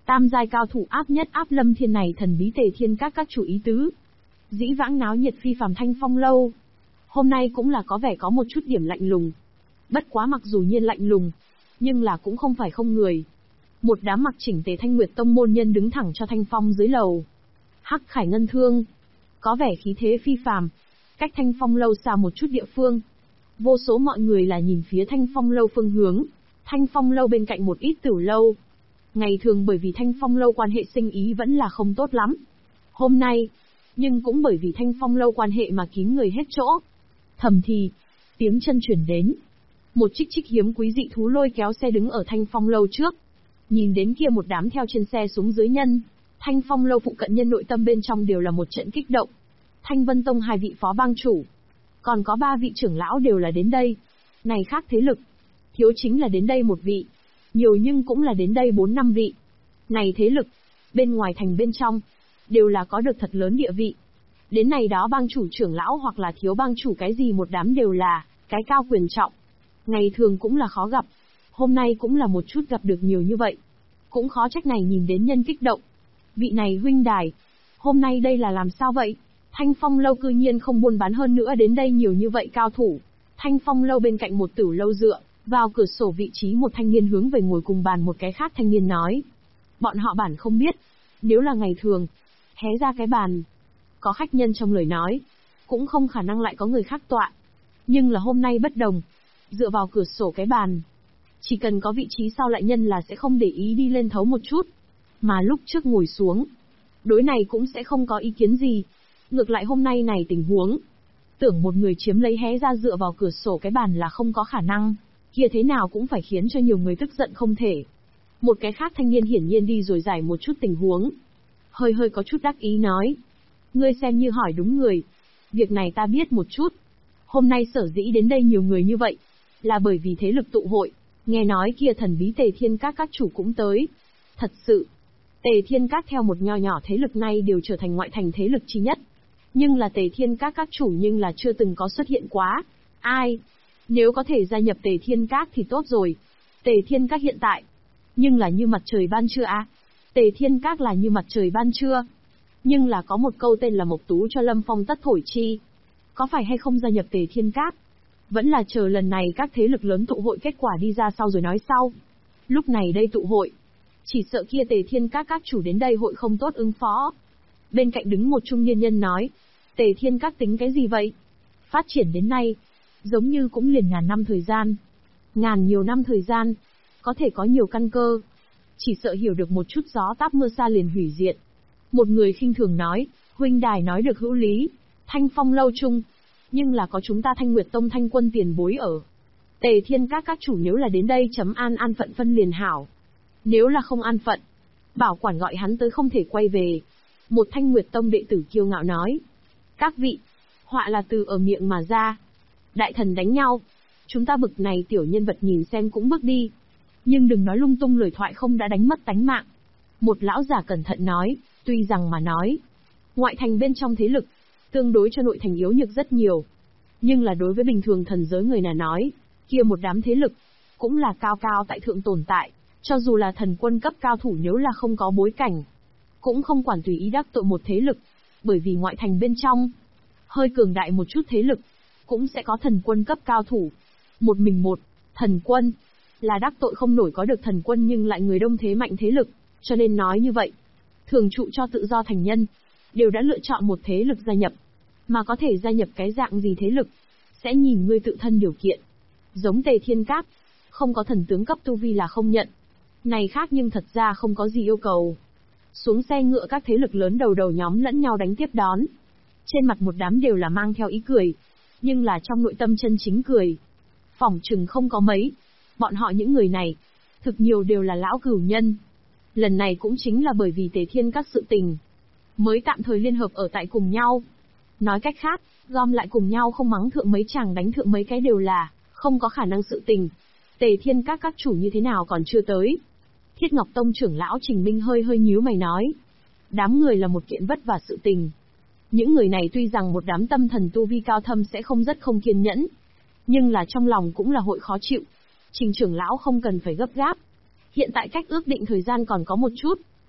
Tam giai cao thủ áp nhất áp Lâm Thiên này thần bí Tề Thiên các chủ ý tứ. Dĩ vãng náo nhiệt phi phàm Thanh Phong lâu. Hôm nay cũng là có vẻ có một chút điểm lạnh lùng. Bất quá mặc dù nhiên lạnh lùng, nhưng là cũng không phải không người. Một đám mặc chỉnh tề Thanh Nguyệt Tông môn nhân đứng thẳng cho Thanh Phong dưới lầu. Hắc Khải Ngân Thương, có vẻ khí thế phi phàm. Cách Thanh Phong lâu xa một chút địa phương, vô số mọi người là nhìn phía Thanh Phong lâu phương hướng. Thanh Phong lâu bên cạnh một ít tửu lâu. Ngày thường bởi vì Thanh Phong lâu quan hệ sinh ý vẫn là không tốt lắm. Hôm nay, nhưng cũng bởi vì Thanh Phong lâu quan hệ mà kín người hết chỗ. Thầm thì, tiếng chân chuyển đến. Một trích hiếm quý dị thú lôi kéo xe đứng ở Thanh Phong lâu trước. Nhìn đến kia một đám theo trên xe xuống dưới nhân. Thanh Phong lâu phụ cận nhân nội tâm bên trong đều là một trận kích động. Thanh Vân Tông 2 vị phó bang chủ, còn có 3 vị trưởng lão đều là đến đây. Này khác thế lực, thiếu chính là đến đây 1 vị, nhiều nhưng cũng là đến đây 4-5 vị. Này thế lực, bên ngoài thành bên trong, đều là có được thật lớn địa vị. Đến này đó bang chủ trưởng lão hoặc là thiếu bang chủ cái gì một đám đều là cái cao quyền trọng. Ngày thường cũng là khó gặp, hôm nay cũng là một chút gặp được nhiều như vậy. Cũng khó trách này nhìn đến nhân kích động. Vị này huynh đài, hôm nay đây là làm sao vậy? Thanh Phong lâu cư nhiên không buôn bán hơn nữa đến đây nhiều như vậy cao thủ. Thanh Phong lâu bên cạnh một tửu lâu dựa vào cửa sổ vị trí một thanh niên hướng về ngồi cùng bàn một cái khác thanh niên nói. Bọn họ bản không biết, nếu là ngày thường, hé ra cái bàn, có khách nhân trong lời nói, cũng không khả năng lại có người khác tọa. Nhưng là hôm nay bất đồng, dựa vào cửa sổ cái bàn, chỉ cần có vị trí sau lại nhân là sẽ không để ý đi lên thấu một chút, mà lúc trước ngồi xuống, đối này cũng sẽ không có ý kiến gì. Ngược lại hôm nay này tình huống, tưởng một người chiếm lấy hé ra dựa vào cửa sổ cái bàn là không có khả năng, kia thế nào cũng phải khiến cho nhiều người tức giận không thể. Một cái khác thanh niên hiển nhiên đi rồi giải một chút tình huống. Hơi có chút đắc ý nói. Ngươi xem như hỏi đúng người. Việc này ta biết một chút. Hôm nay sở dĩ đến đây nhiều người như vậy, là bởi vì thế lực tụ hội. Nghe nói kia thần bí Tề Thiên các chủ cũng tới. Thật sự, Tề Thiên các theo một nho nhỏ thế lực này đều trở thành ngoại thành thế lực chi nhất. Nhưng là Tề Thiên các chủ nhưng là chưa từng có xuất hiện quá. Ai? Nếu có thể gia nhập Tề Thiên các thì tốt rồi. Tề Thiên các hiện tại, nhưng là như mặt trời ban trưa à? Tề Thiên các là như mặt trời ban trưa. Nhưng là có một câu tên là Mộc Tú cho Lâm Phong tất thổi chi. Có phải hay không gia nhập Tề Thiên các? Vẫn là chờ lần này các thế lực lớn tụ hội kết quả đi ra sau rồi nói sau. Lúc này đây tụ hội, chỉ sợ kia Tề Thiên các chủ đến đây hội không tốt ứng phó. Bên cạnh đứng một trung niên nhân nói, Tề Thiên các tính cái gì vậy? Phát triển đến nay, giống như cũng liền ngàn năm thời gian. Ngàn nhiều năm thời gian, có thể có nhiều căn cơ. Chỉ sợ hiểu được một chút gió táp mưa xa liền hủy diệt. Một người khinh thường nói, huynh đài nói được hữu lý, Thanh Phong lâu chung, nhưng là có chúng ta Thanh Nguyệt Tông Thanh Quân tiền bối ở. Tề Thiên các chủ nếu là đến đây chấm an phận phân liền hảo. Nếu là không an phận, bảo quản gọi hắn tới không thể quay về. Một Thanh Nguyệt Tông đệ tử kiêu ngạo nói. Các vị, họa là từ ở miệng mà ra. Đại thần đánh nhau, chúng ta bực này tiểu nhân vật nhìn xem cũng bước đi. Nhưng đừng nói lung tung lời thoại không đã đánh mất tánh mạng. Một lão giả cẩn thận nói, tuy rằng mà nói, ngoại thành bên trong thế lực, tương đối cho nội thành yếu nhược rất nhiều. Nhưng là đối với bình thường thần giới người nào nói, kia một đám thế lực, cũng là cao cao tại thượng tồn tại, cho dù là thần quân cấp cao thủ nếu là không có bối cảnh, cũng không quản tùy ý đắc tội một thế lực, bởi vì ngoại thành bên trong, hơi cường đại một chút thế lực, cũng sẽ có thần quân cấp cao thủ. Một mình một, thần quân, là đắc tội không nổi có được thần quân nhưng lại người đông thế mạnh thế lực, cho nên nói như vậy. Thường trụ cho tự do thành nhân, đều đã lựa chọn một thế lực gia nhập, mà có thể gia nhập cái dạng gì thế lực, sẽ nhìn ngươi tự thân điều kiện. Giống Tề Thiên các, không có thần tướng cấp tu vi là không nhận. Này khác nhưng thật ra không có gì yêu cầu. Xuống xe ngựa các thế lực lớn đầu nhóm lẫn nhau đánh tiếp đón. Trên mặt một đám đều là mang theo ý cười, nhưng là trong nội tâm chân chính cười. Phỏng chừng không có mấy. Bọn họ những người này, thực nhiều đều là lão cửu nhân. Lần này cũng chính là bởi vì Tề Thiên các sự tình, mới tạm thời liên hợp ở tại cùng nhau. Nói cách khác, gom lại cùng nhau không mắng thượng mấy chàng đánh thượng mấy cái đều là không có khả năng sự tình. Tề Thiên các chủ như thế nào còn chưa tới. Thiết Ngọc Tông trưởng lão Trình Minh hơi nhíu mày nói. Đám người là một kiện vất vả sự tình. Những người này tuy rằng một đám tâm thần tu vi cao thâm sẽ rất không kiên nhẫn, nhưng là trong lòng cũng là hội khó chịu. Trình trưởng lão không cần phải gấp gáp. Hiện tại cách ước định thời gian còn có một chút,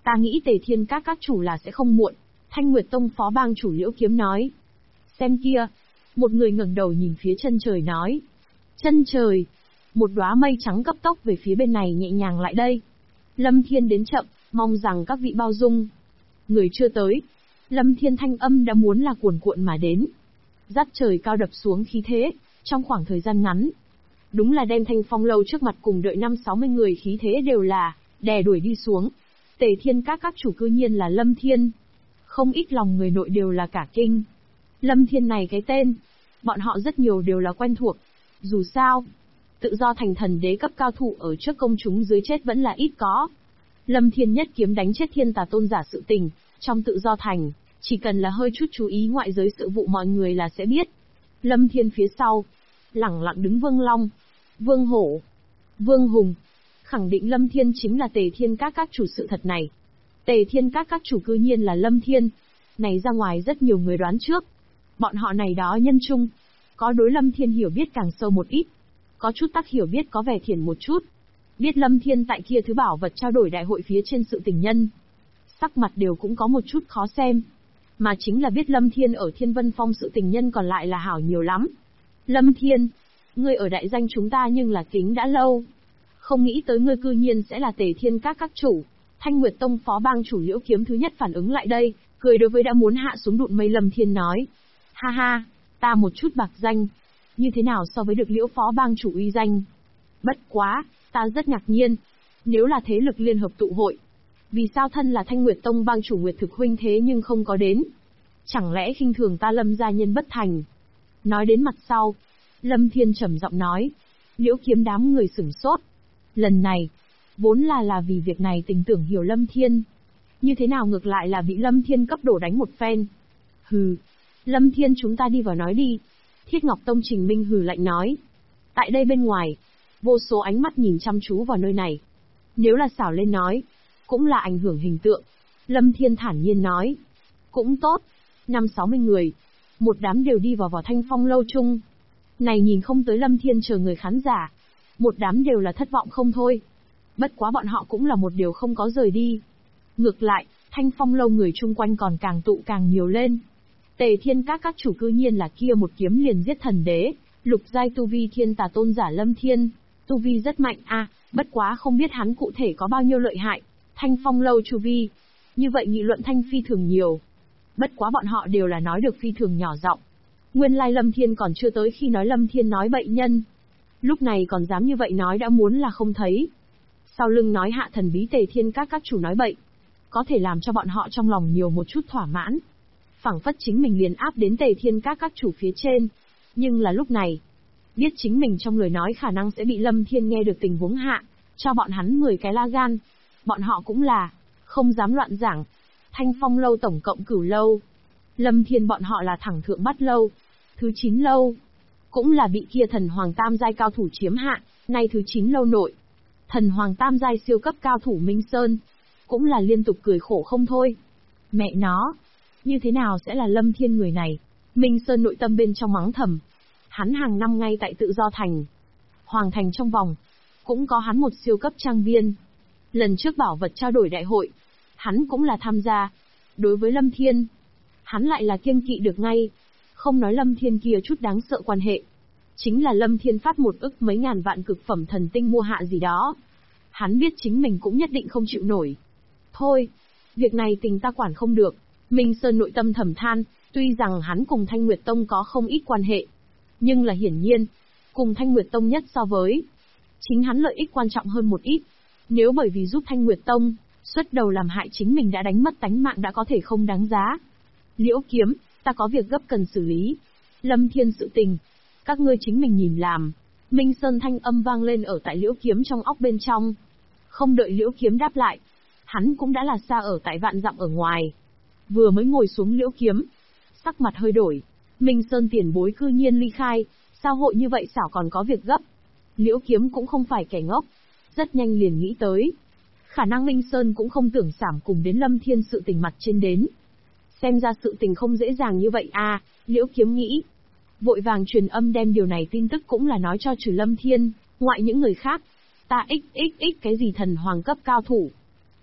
Ta nghĩ Tề Thiên các chủ là sẽ không muộn. Thanh Nguyệt Tông phó bang chủ Liễu Kiếm nói. Xem kia. Một người ngẩng đầu nhìn phía chân trời nói. Chân trời. Một đóa mây trắng cấp tốc về phía bên này nhẹ nhàng lại đây. Lâm Thiên đến chậm, mong rằng các vị bao dung. Người chưa tới. Lâm Thiên thanh âm đã muốn là cuồn cuộn mà đến. Dắt trời cao đập xuống khí thế, trong khoảng thời gian ngắn. Đúng là đem Thanh Phong lâu trước mặt cùng đợi 50-60 người khí thế đều là, đè đuổi đi xuống. Tề Thiên các chủ cư nhiên là Lâm Thiên. Không ít lòng người nội đều là cả kinh. Lâm Thiên này cái tên, bọn họ rất nhiều đều là quen thuộc. Dù sao, tự do thành thần đế cấp cao thủ ở trước công chúng dưới chết vẫn là ít có. Lâm Thiên nhất kiếm đánh chết thiên tà tôn giả sự tình, trong tự do thành, chỉ cần là hơi chút chú ý ngoại giới sự vụ mọi người là sẽ biết. Lâm Thiên phía sau, lẳng lặng đứng Vương Long, Vương Hổ, Vương Hùng, khẳng định Lâm Thiên chính là Tề Thiên các chủ sự thật này. Tề Thiên các chủ cư nhiên là Lâm Thiên, này ra ngoài rất nhiều người đoán trước. Bọn họ này đó nhân chung, có đối Lâm Thiên hiểu biết càng sâu một ít, có chút tác hiểu biết có vẻ thiển một chút. Biết Lâm Thiên tại kia thứ bảo vật trao đổi đại hội phía trên sự tình nhân. Sắc mặt đều cũng có một chút khó xem. Mà chính là biết Lâm Thiên ở Thiên Vân Phong sự tình nhân còn lại là hảo nhiều lắm. Lâm Thiên, ngươi ở đại danh chúng ta nhưng là kính đã lâu. Không nghĩ tới ngươi cư nhiên sẽ là Tề Thiên các chủ. Thanh Nguyệt Tông phó bang chủ Liễu Kiếm thứ nhất phản ứng lại đây, cười đối với đã muốn hạ xuống đụn mây Lâm Thiên nói. Ha ha, ta một chút bạc danh. Như thế nào so với được Liễu phó bang chủ uy danh? Bất quá, ta rất ngạc nhiên. Nếu là thế lực liên hợp tụ hội, vì sao thân là Thanh Nguyệt Tông bang chủ Nguyệt Thực huynh thế nhưng không có đến? Chẳng lẽ khinh thường ta Lâm gia nhân bất thành? Nói đến mặt sau, Lâm Thiên trầm giọng nói. Liễu Kiếm đám người sửng sốt. Lần này, vốn là vì việc này tình tưởng hiểu Lâm Thiên. Như thế nào ngược lại là bị Lâm Thiên cấp đổ đánh một phen? Hừ, Lâm Thiên chúng ta đi vào nói đi. Thiết Ngọc Tông Trình Minh hừ lạnh nói. Tại đây bên ngoài, vô số ánh mắt nhìn chăm chú vào nơi này. Nếu là xảo lên nói, cũng là ảnh hưởng hình tượng. Lâm Thiên thản nhiên nói. Cũng tốt, 50-60 người, một đám đều đi vào Thanh Phong lâu chung. Này nhìn không tới Lâm Thiên chờ người khán giả, một đám đều là thất vọng không thôi. Bất quá bọn họ cũng là một điều không có rời đi. Ngược lại, Thanh Phong lâu người chung quanh còn càng tụ càng nhiều lên. Tề Thiên các chủ cư nhiên là kia một kiếm liền giết thần đế, lục giai tu vi thiên tà tôn giả Lâm Thiên. Tu vi rất mạnh bất quá không biết hắn cụ thể có bao nhiêu lợi hại. Thanh Phong lâu chu vi. Như vậy nghị luận thanh phi thường nhiều. Bất quá bọn họ đều là nói được phi thường nhỏ giọng. Nguyên lai Lâm Thiên còn chưa tới khi nói Lâm Thiên nói bậy nhân. Lúc này còn dám như vậy nói đã muốn là không thấy. Sau lưng nói hạ thần bí Tề Thiên các chủ nói bậy. Có thể làm cho bọn họ trong lòng nhiều một chút thỏa mãn. Phảng phất chính mình liền áp đến Tề Thiên các chủ phía trên. Nhưng là lúc này, biết chính mình trong lời nói khả năng sẽ bị Lâm Thiên nghe được tình huống hạ, cho bọn hắn 10 cái la gan. Bọn họ cũng là, không dám loạn giảng. Thanh Phong lâu tổng cộng cửu lâu. Lâm Thiên bọn họ là thẳng thượng bát lâu. Thứ 9 lâu. Cũng là bị kia thần hoàng tam giai cao thủ chiếm hạ, nay thứ 9 lâu nội. Thần hoàng tam giai siêu cấp cao thủ Minh Sơn. Cũng là liên tục cười khổ không thôi. Mẹ nó. Như thế nào sẽ là Lâm Thiên người này? Minh Sơn nội tâm bên trong mắng thầm. Hắn hàng năm ngay tại tự do thành. Hoàng thành trong vòng. Cũng có hắn một siêu cấp trang viên. Lần trước bảo vật trao đổi đại hội, hắn cũng là tham gia. Đối với Lâm Thiên, hắn lại là kiêng kỵ được ngay. Không nói Lâm Thiên kia chút đáng sợ quan hệ. Chính là Lâm Thiên phát một ức mấy ngàn vạn cực phẩm thần tinh mua hạ gì đó. Hắn biết chính mình cũng nhất định không chịu nổi. Thôi, việc này tình ta quản không được. Minh Sơn nội tâm thầm than, tuy rằng hắn cùng Thanh Nguyệt Tông có không ít quan hệ. Nhưng là hiển nhiên, cùng Thanh Nguyệt Tông nhất so với. Chính hắn lợi ích quan trọng hơn một ít. Nếu bởi vì giúp Thanh Nguyệt Tông, xuất đầu làm hại chính mình đã đánh mất tánh mạng đã có thể không đáng giá. Liễu Kiếm, ta có việc gấp cần xử lý. Lâm Thiên sự tình, các ngươi chính mình nhìn làm. Minh Sơn thanh âm vang lên ở tại Liễu Kiếm trong óc bên trong. Không đợi Liễu Kiếm đáp lại, hắn cũng đã là xa ở tại vạn dặm ở ngoài. Vừa mới ngồi xuống Liễu Kiếm, sắc mặt hơi đổi. Minh Sơn tiền bối cư nhiên ly khai, sao hội như vậy xảo còn có việc gấp. Liễu Kiếm cũng không phải kẻ ngốc, rất nhanh liền nghĩ tới. Khả năng Minh Sơn cũng không tưởng sảm cùng đến Lâm Thiên sự tình mặt trên đến. Xem ra sự tình không dễ dàng như vậy Liễu Kiếm nghĩ. Vội vàng truyền âm đem điều này tin tức cũng là nói cho trừ Lâm Thiên, ngoại những người khác. Ta xxx cái gì thần hoàng cấp cao thủ.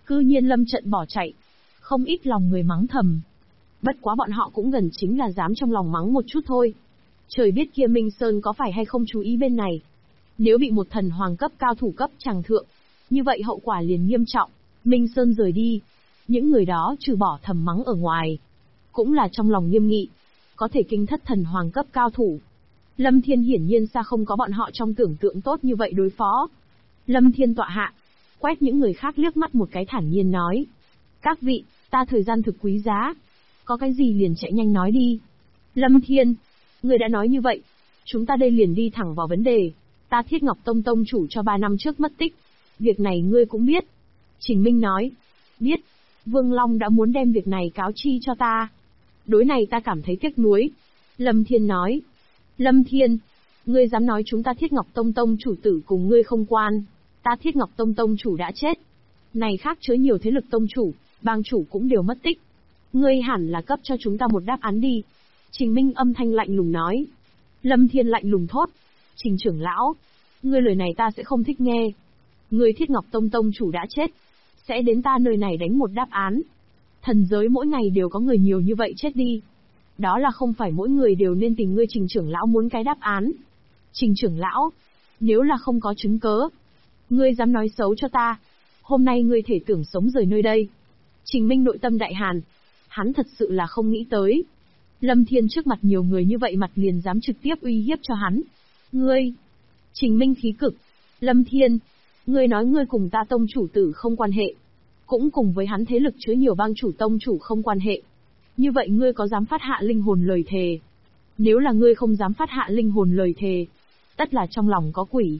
Cư nhiên lâm trận bỏ chạy. Không ít lòng người mắng thầm. Bất quá bọn họ cũng gần chính là dám trong lòng mắng một chút thôi. Trời biết kia Minh Sơn có phải hay không chú ý bên này. Nếu bị một thần hoàng cấp cao thủ cấp tràng thượng, như vậy hậu quả liền nghiêm trọng. Minh Sơn rời đi. Những người đó trừ bỏ thầm mắng ở ngoài, cũng là trong lòng nghiêm nghị. Có thể kinh thất thần hoàng cấp cao thủ. Lâm Thiên hiển nhiên xa không có bọn họ trong tưởng tượng tốt như vậy đối phó. Lâm Thiên tọa hạ, quét những người khác liếc mắt một cái thản nhiên nói. Các vị, ta thời gian thực quý giá. Có cái gì liền chạy nhanh nói đi. Lâm Thiên, người đã nói như vậy. Chúng ta đây liền đi thẳng vào vấn đề. Ta Thiết Ngọc Tông tông chủ cho 3 năm trước mất tích. Việc này ngươi cũng biết. Trình Minh nói. Biết. Vương Long đã muốn đem việc này cáo chi cho ta. Đối này ta cảm thấy tiếc nuối. Lâm Thiên nói. Lâm Thiên, ngươi dám nói chúng ta Thiết Ngọc Tông tông chủ tử cùng ngươi không quan. Ta Thiết Ngọc Tông tông chủ đã chết. Này khác chứa nhiều thế lực tông chủ, bang chủ cũng đều mất tích. Ngươi hẳn là cấp cho chúng ta một đáp án đi. Trình Minh âm thanh lạnh lùng nói. Lâm Thiên lạnh lùng thốt. Trình trưởng lão, ngươi lời này ta sẽ không thích nghe. Ngươi Thiết Ngọc Tông tông chủ đã chết, sẽ đến ta nơi này đánh một đáp án. Thần giới mỗi ngày đều có người nhiều như vậy chết đi. Đó là không phải mỗi người đều nên tìm ngươi Trình trưởng lão muốn cái đáp án. Trình trưởng lão, nếu là không có chứng cớ, ngươi dám nói xấu cho ta, hôm nay ngươi thể tưởng sống rời nơi đây. Trình Minh nội tâm đại hàn, hắn thật sự là không nghĩ tới. Lâm Thiên trước mặt nhiều người như vậy mặt liền dám trực tiếp uy hiếp cho hắn. Ngươi! Trình Minh khí cực. Lâm Thiên! Ngươi nói ngươi cùng ta tông chủ tử không quan hệ. Cũng cùng với hắn thế lực chứa nhiều bang chủ tông chủ không quan hệ. Như vậy ngươi có dám phát hạ linh hồn lời thề? Nếu là ngươi không dám phát hạ linh hồn lời thề, tất là trong lòng có quỷ.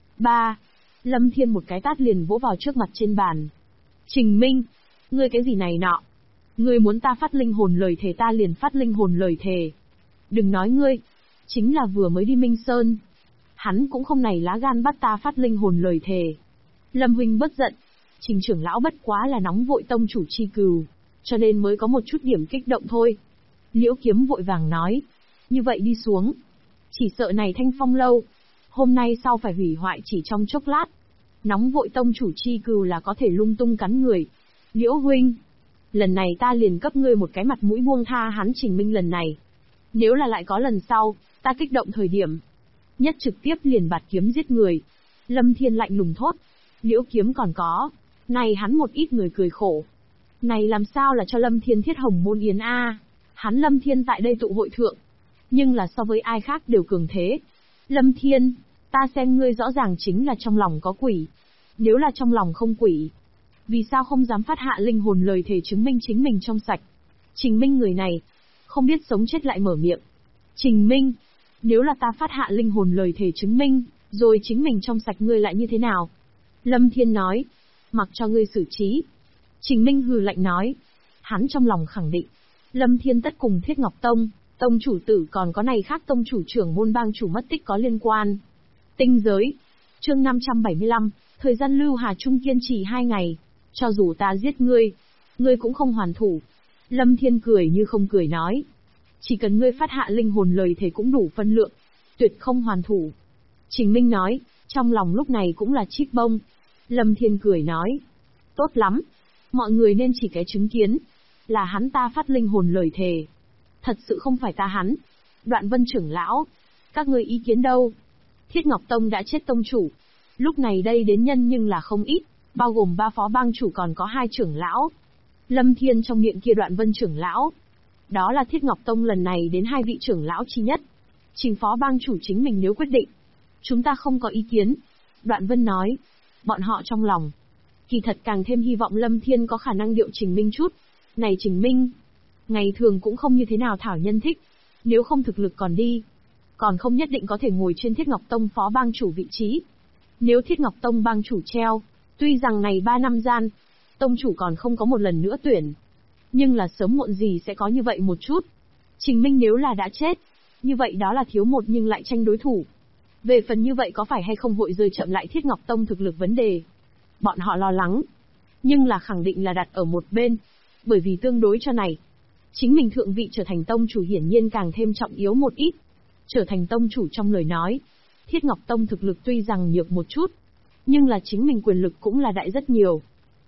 3. Lâm Thiên một cái tát liền vỗ vào trước mặt trên bàn. Trình Minh! Ngươi cái gì này nọ? Ngươi muốn ta phát linh hồn lời thề ta liền phát linh hồn lời thề. Đừng nói ngươi, chính là vừa mới đi Minh Sơn. Hắn cũng không này lá gan bắt ta phát linh hồn lời thề. Lâm huynh bất giận, Trình trưởng lão bất quá là nóng vội tông chủ chi cừu, cho nên mới có một chút điểm kích động thôi. Liễu Kiếm vội vàng nói, như vậy đi xuống, chỉ sợ này Thanh Phong lâu, hôm nay sau phải hủy hoại chỉ trong chốc lát. Nóng vội tông chủ chi cừu là có thể lung tung cắn người. Liễu huynh, lần này ta liền cấp ngươi một cái mặt mũi buông tha hắn Trình Minh lần này. Nếu là lại có lần sau, ta kích động thời điểm, nhất trực tiếp liền bạt kiếm giết người. Lâm Thiên lạnh lùng thốt. Liễu Kiếm còn có. Này hắn một ít người cười khổ. Này làm sao là cho Lâm Thiên thiết hồng môn yến a? Hắn Lâm Thiên tại đây tụ hội thượng. Nhưng là so với ai khác đều cường thế. Lâm Thiên, ta xem ngươi rõ ràng chính là trong lòng có quỷ. Nếu là trong lòng không quỷ, vì sao không dám phát hạ linh hồn lời thề chứng minh chính mình trong sạch? Trình Minh người này, không biết sống chết lại mở miệng. Trình Minh, nếu là ta phát hạ linh hồn lời thề chứng minh, rồi chính mình trong sạch ngươi lại như thế nào? Lâm Thiên nói, mặc cho ngươi xử trí. Trình Minh hừ lạnh nói, hắn trong lòng khẳng định, Lâm Thiên tất cùng Thiết Ngọc Tông, tông chủ tử còn có này khác tông chủ trưởng môn bang chủ mất tích có liên quan. Tinh giới, chương 575, thời gian lưu hà trung kiên trì 2 ngày, cho dù ta giết ngươi, ngươi cũng không hoàn thủ. Lâm Thiên cười như không cười nói, chỉ cần ngươi phát hạ linh hồn lời thề cũng đủ phân lượng, tuyệt không hoàn thủ. Trình Minh nói, trong lòng lúc này cũng là chiếc bông. Lâm Thiên cười nói, tốt lắm, mọi người nên chỉ cái chứng kiến, là hắn ta phát linh hồn lời thề. Thật sự không phải ta hắn. Đoạn Vân trưởng lão, các ngươi ý kiến đâu? Thiết Ngọc Tông đã chết tông chủ, lúc này đây đến nhân nhưng là không ít, bao gồm 3 phó bang chủ còn có 2 trưởng lão. Lâm Thiên trong miệng kia Đoạn Vân trưởng lão, đó là Thiết Ngọc Tông lần này đến 2 vị trưởng lão chi nhất. Trình phó bang chủ chính mình nếu quyết định, chúng ta không có ý kiến. Đoạn Vân nói, bọn họ trong lòng, kỳ thật càng thêm hy vọng Lâm Thiên có khả năng điệu Trình Minh chút. Này Trình Minh, ngày thường cũng không như thế nào thảo nhân thích, nếu không thực lực còn đi, còn không nhất định có thể ngồi trên Thiết Ngọc Tông phó bang chủ vị trí. Nếu Thiết Ngọc Tông bang chủ treo, tuy rằng này 3 năm gian, tông chủ còn không có một lần nữa tuyển, nhưng là sớm muộn gì sẽ có như vậy một chút. Trình Minh nếu là đã chết, như vậy đó là thiếu một nhưng lại tranh đối thủ. Về phần như vậy có phải hay không hội rơi chậm lại Thiết Ngọc Tông thực lực vấn đề, bọn họ lo lắng, nhưng là khẳng định là đặt ở một bên, bởi vì tương đối cho này, chính mình thượng vị trở thành tông chủ hiển nhiên càng thêm trọng yếu một ít. Trở thành tông chủ trong lời nói, Thiết Ngọc Tông thực lực tuy rằng nhược một chút, nhưng là chính mình quyền lực cũng là đại rất nhiều.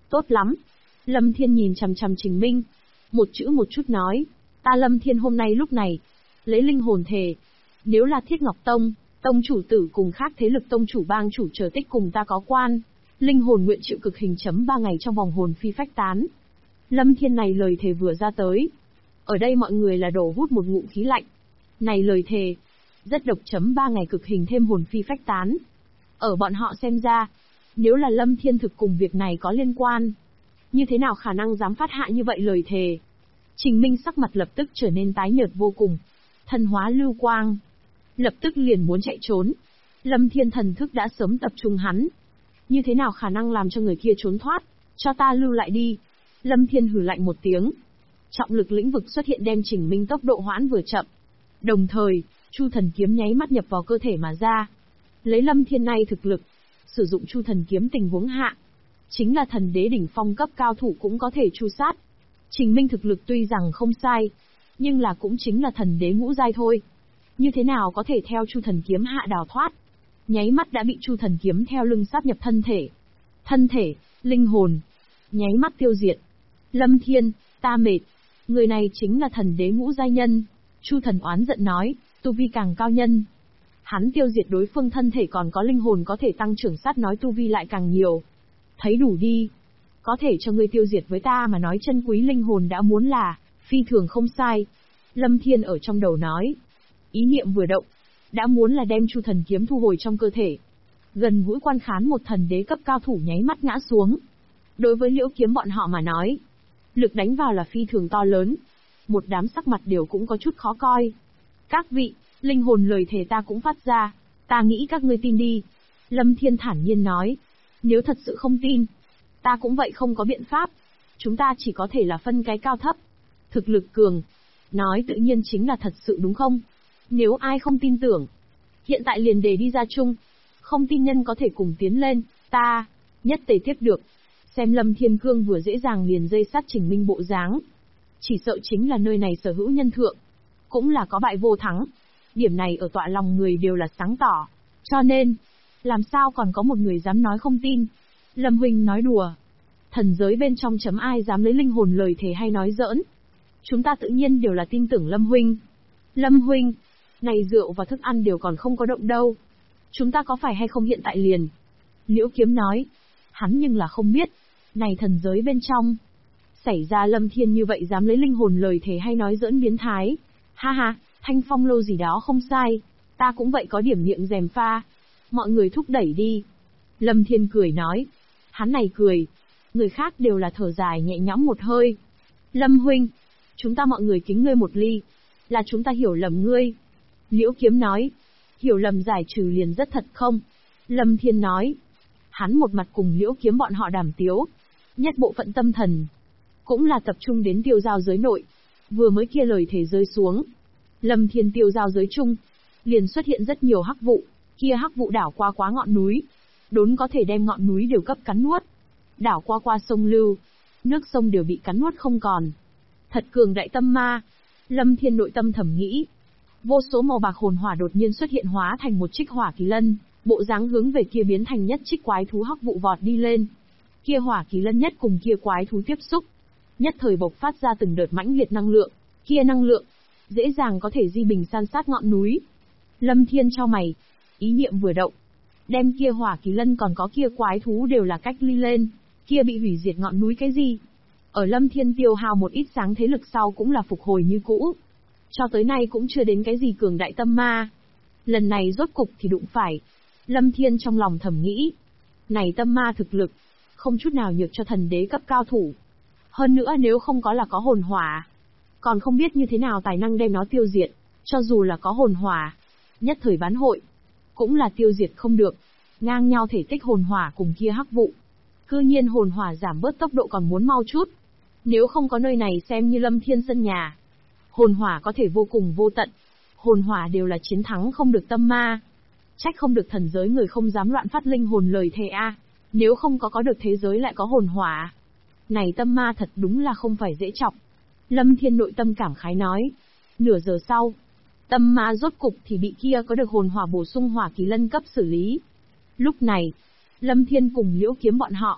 Tốt lắm. Lâm Thiên nhìn chằm chằm Trình Minh. Một chữ một chút nói. Ta Lâm Thiên hôm nay lúc này, lấy linh hồn thề. Nếu là Thiết Ngọc Tông, tông chủ tử cùng khác thế lực tông chủ bang chủ trở tích cùng ta có quan. Linh hồn nguyện chịu cực hình chấm 3 ngày trong vòng hồn phi phách tán. Lâm Thiên này lời thề vừa ra tới. Ở đây mọi người là đổ hút một ngụm khí lạnh. Này lời thề, rất độc chấm 3 ngày cực hình thêm hồn phi phách tán. Ở bọn họ xem ra, nếu là Lâm Thiên thực cùng việc này có liên quan, như thế nào khả năng dám phát hạ như vậy lời thề. Trình Minh sắc mặt lập tức trở nên tái nhợt vô cùng. Thần hóa lưu quang. Lập tức liền muốn chạy trốn. Lâm Thiên thần thức đã sớm tập trung hắn. Như thế nào khả năng làm cho người kia trốn thoát, cho ta lưu lại đi. Lâm Thiên hừ lạnh một tiếng. Trọng lực lĩnh vực xuất hiện đem Trình Minh tốc độ hoãn vừa chậm. Đồng thời, Chu Thần Kiếm nháy mắt nhập vào cơ thể mà ra. Lấy Lâm Thiên nay thực lực, sử dụng Chu Thần Kiếm tình huống hạ, chính là thần đế đỉnh phong cấp cao thủ cũng có thể chu sát. Trình Minh thực lực tuy rằng không sai, nhưng là cũng chính là thần đế ngũ giai thôi. Như thế nào có thể theo Chu Thần Kiếm hạ đào thoát? Nháy mắt đã bị Chu Thần Kiếm theo lưng sáp nhập thân thể. Thân thể, linh hồn, nháy mắt tiêu diệt. Lâm Thiên, ta mệt. Người này chính là thần đế ngũ giai nhân. Chu Thần oán giận nói, tu vi càng cao nhân. Hắn tiêu diệt đối phương thân thể còn có linh hồn có thể tăng trưởng sát nói tu vi lại càng nhiều. Thấy đủ đi. Có thể cho ngươi tiêu diệt với ta mà nói chân quý linh hồn đã muốn là, phi thường không sai. Lâm Thiên ở trong đầu nói. Ý niệm vừa động, đã muốn là đem Chu Thần Kiếm thu hồi trong cơ thể. Gần gũi quan khán một thần đế cấp cao thủ nháy mắt ngã xuống. Đối với Liễu Kiếm bọn họ mà nói, lực đánh vào là phi thường to lớn. Một đám sắc mặt đều cũng có chút khó coi. Các vị, linh hồn lời thề ta cũng phát ra, ta nghĩ các ngươi tin đi. Lâm Thiên thản nhiên nói. Nếu thật sự không tin, ta cũng vậy không có biện pháp. Chúng ta chỉ có thể là phân cái cao thấp. Thực lực cường, nói tự nhiên chính là thật sự đúng không? Nếu ai không tin tưởng, hiện tại liền đề đi ra chung. Không tin nhân có thể cùng tiến lên, ta nhất tề tiếp được. Xem Lâm Thiên Cương vừa dễ dàng liền dây sát Trình Minh bộ dáng. Chỉ sợ chính là nơi này sở hữu nhân thượng. Cũng là có bại vô thắng. Điểm này ở tọa lòng người đều là sáng tỏ. Cho nên, làm sao còn có một người dám nói không tin. Lâm huynh nói đùa. Thần giới bên trong chấm ai dám lấy linh hồn lời thề hay nói giỡn. Chúng ta tự nhiên đều là tin tưởng Lâm huynh. Lâm huynh, này rượu và thức ăn đều còn không có động đâu. Chúng ta có phải hay không hiện tại liền? Liễu Kiếm nói. Hắn nhưng là không biết. Này thần giới bên trong, xảy ra Lâm Thiên như vậy dám lấy linh hồn lời thề hay nói giỡn biến thái. Ha ha, Thanh Phong lâu gì đó không sai. Ta cũng vậy có điểm miệng dèm pha. Mọi người thúc đẩy đi. Lâm Thiên cười nói. Hắn này cười. Người khác đều là thở dài nhẹ nhõm một hơi. Lâm huynh, chúng ta mọi người kính ngươi một ly. Là chúng ta hiểu lầm ngươi. Liễu Kiếm nói. Hiểu lầm giải trừ liền rất thật không? Lâm Thiên nói. Hắn một mặt cùng Liễu Kiếm bọn họ đàm tiếu. Nhất bộ phận tâm thần cũng là tập trung đến tiêu giao giới nội. Vừa mới kia lời thề rơi xuống, Lâm Thiên tiêu giao giới chung, liền xuất hiện rất nhiều hắc vụ. Kia hắc vụ đảo qua quá ngọn núi, đốn có thể đem ngọn núi đều cấp cắn nuốt. Đảo qua sông lưu, nước sông đều bị cắn nuốt không còn. Thật cường đại tâm ma. Lâm Thiên nội tâm thầm nghĩ. Vô số màu bạc hồn hỏa đột nhiên xuất hiện hóa thành một trích hỏa kỳ lân, bộ dáng hướng về kia biến thành nhất trích quái thú hắc vụ vọt đi lên. Kia hỏa kỳ lân nhất cùng kia quái thú tiếp xúc, nhất thời bộc phát ra từng đợt mãnh liệt năng lượng. Kia năng lượng dễ dàng có thể di bình san sát ngọn núi. Lâm Thiên chau mày, ý niệm vừa động, đem kia hỏa kỳ lân còn có kia quái thú đều là cách ly lên. Kia bị hủy diệt ngọn núi cái gì? Ở Lâm Thiên tiêu hao một ít sáng thế lực sau cũng là phục hồi như cũ. Cho tới nay cũng chưa đến cái gì cường đại tâm ma. Lần này rốt cục thì đụng phải. Lâm Thiên trong lòng thầm nghĩ. Này tâm ma thực lực, không chút nào nhược cho thần đế cấp cao thủ. Hơn nữa nếu không có là có hồn hỏa, còn không biết như thế nào tài năng đem nó tiêu diệt. Cho dù là có hồn hỏa, nhất thời bán hội, cũng là tiêu diệt không được. Ngang nhau thể tích hồn hỏa cùng kia hắc vụ. Cư nhiên hồn hỏa giảm bớt tốc độ còn muốn mau chút. Nếu không có nơi này xem như Lâm Thiên sân nhà, hồn hỏa có thể vô cùng vô tận. Hồn hỏa đều là chiến thắng không được tâm ma. Trách không được thần giới người không dám loạn phát linh hồn lời thề a. Nếu không có được thế giới lại có hồn hỏa. Này tâm ma thật đúng là không phải dễ chọc. Lâm Thiên nội tâm cảm khái nói. Nửa giờ sau, tâm ma rốt cục thì bị kia có được hồn hỏa bổ sung hỏa kỳ lân cấp xử lý. Lúc này, Lâm Thiên cùng Liễu Kiếm bọn họ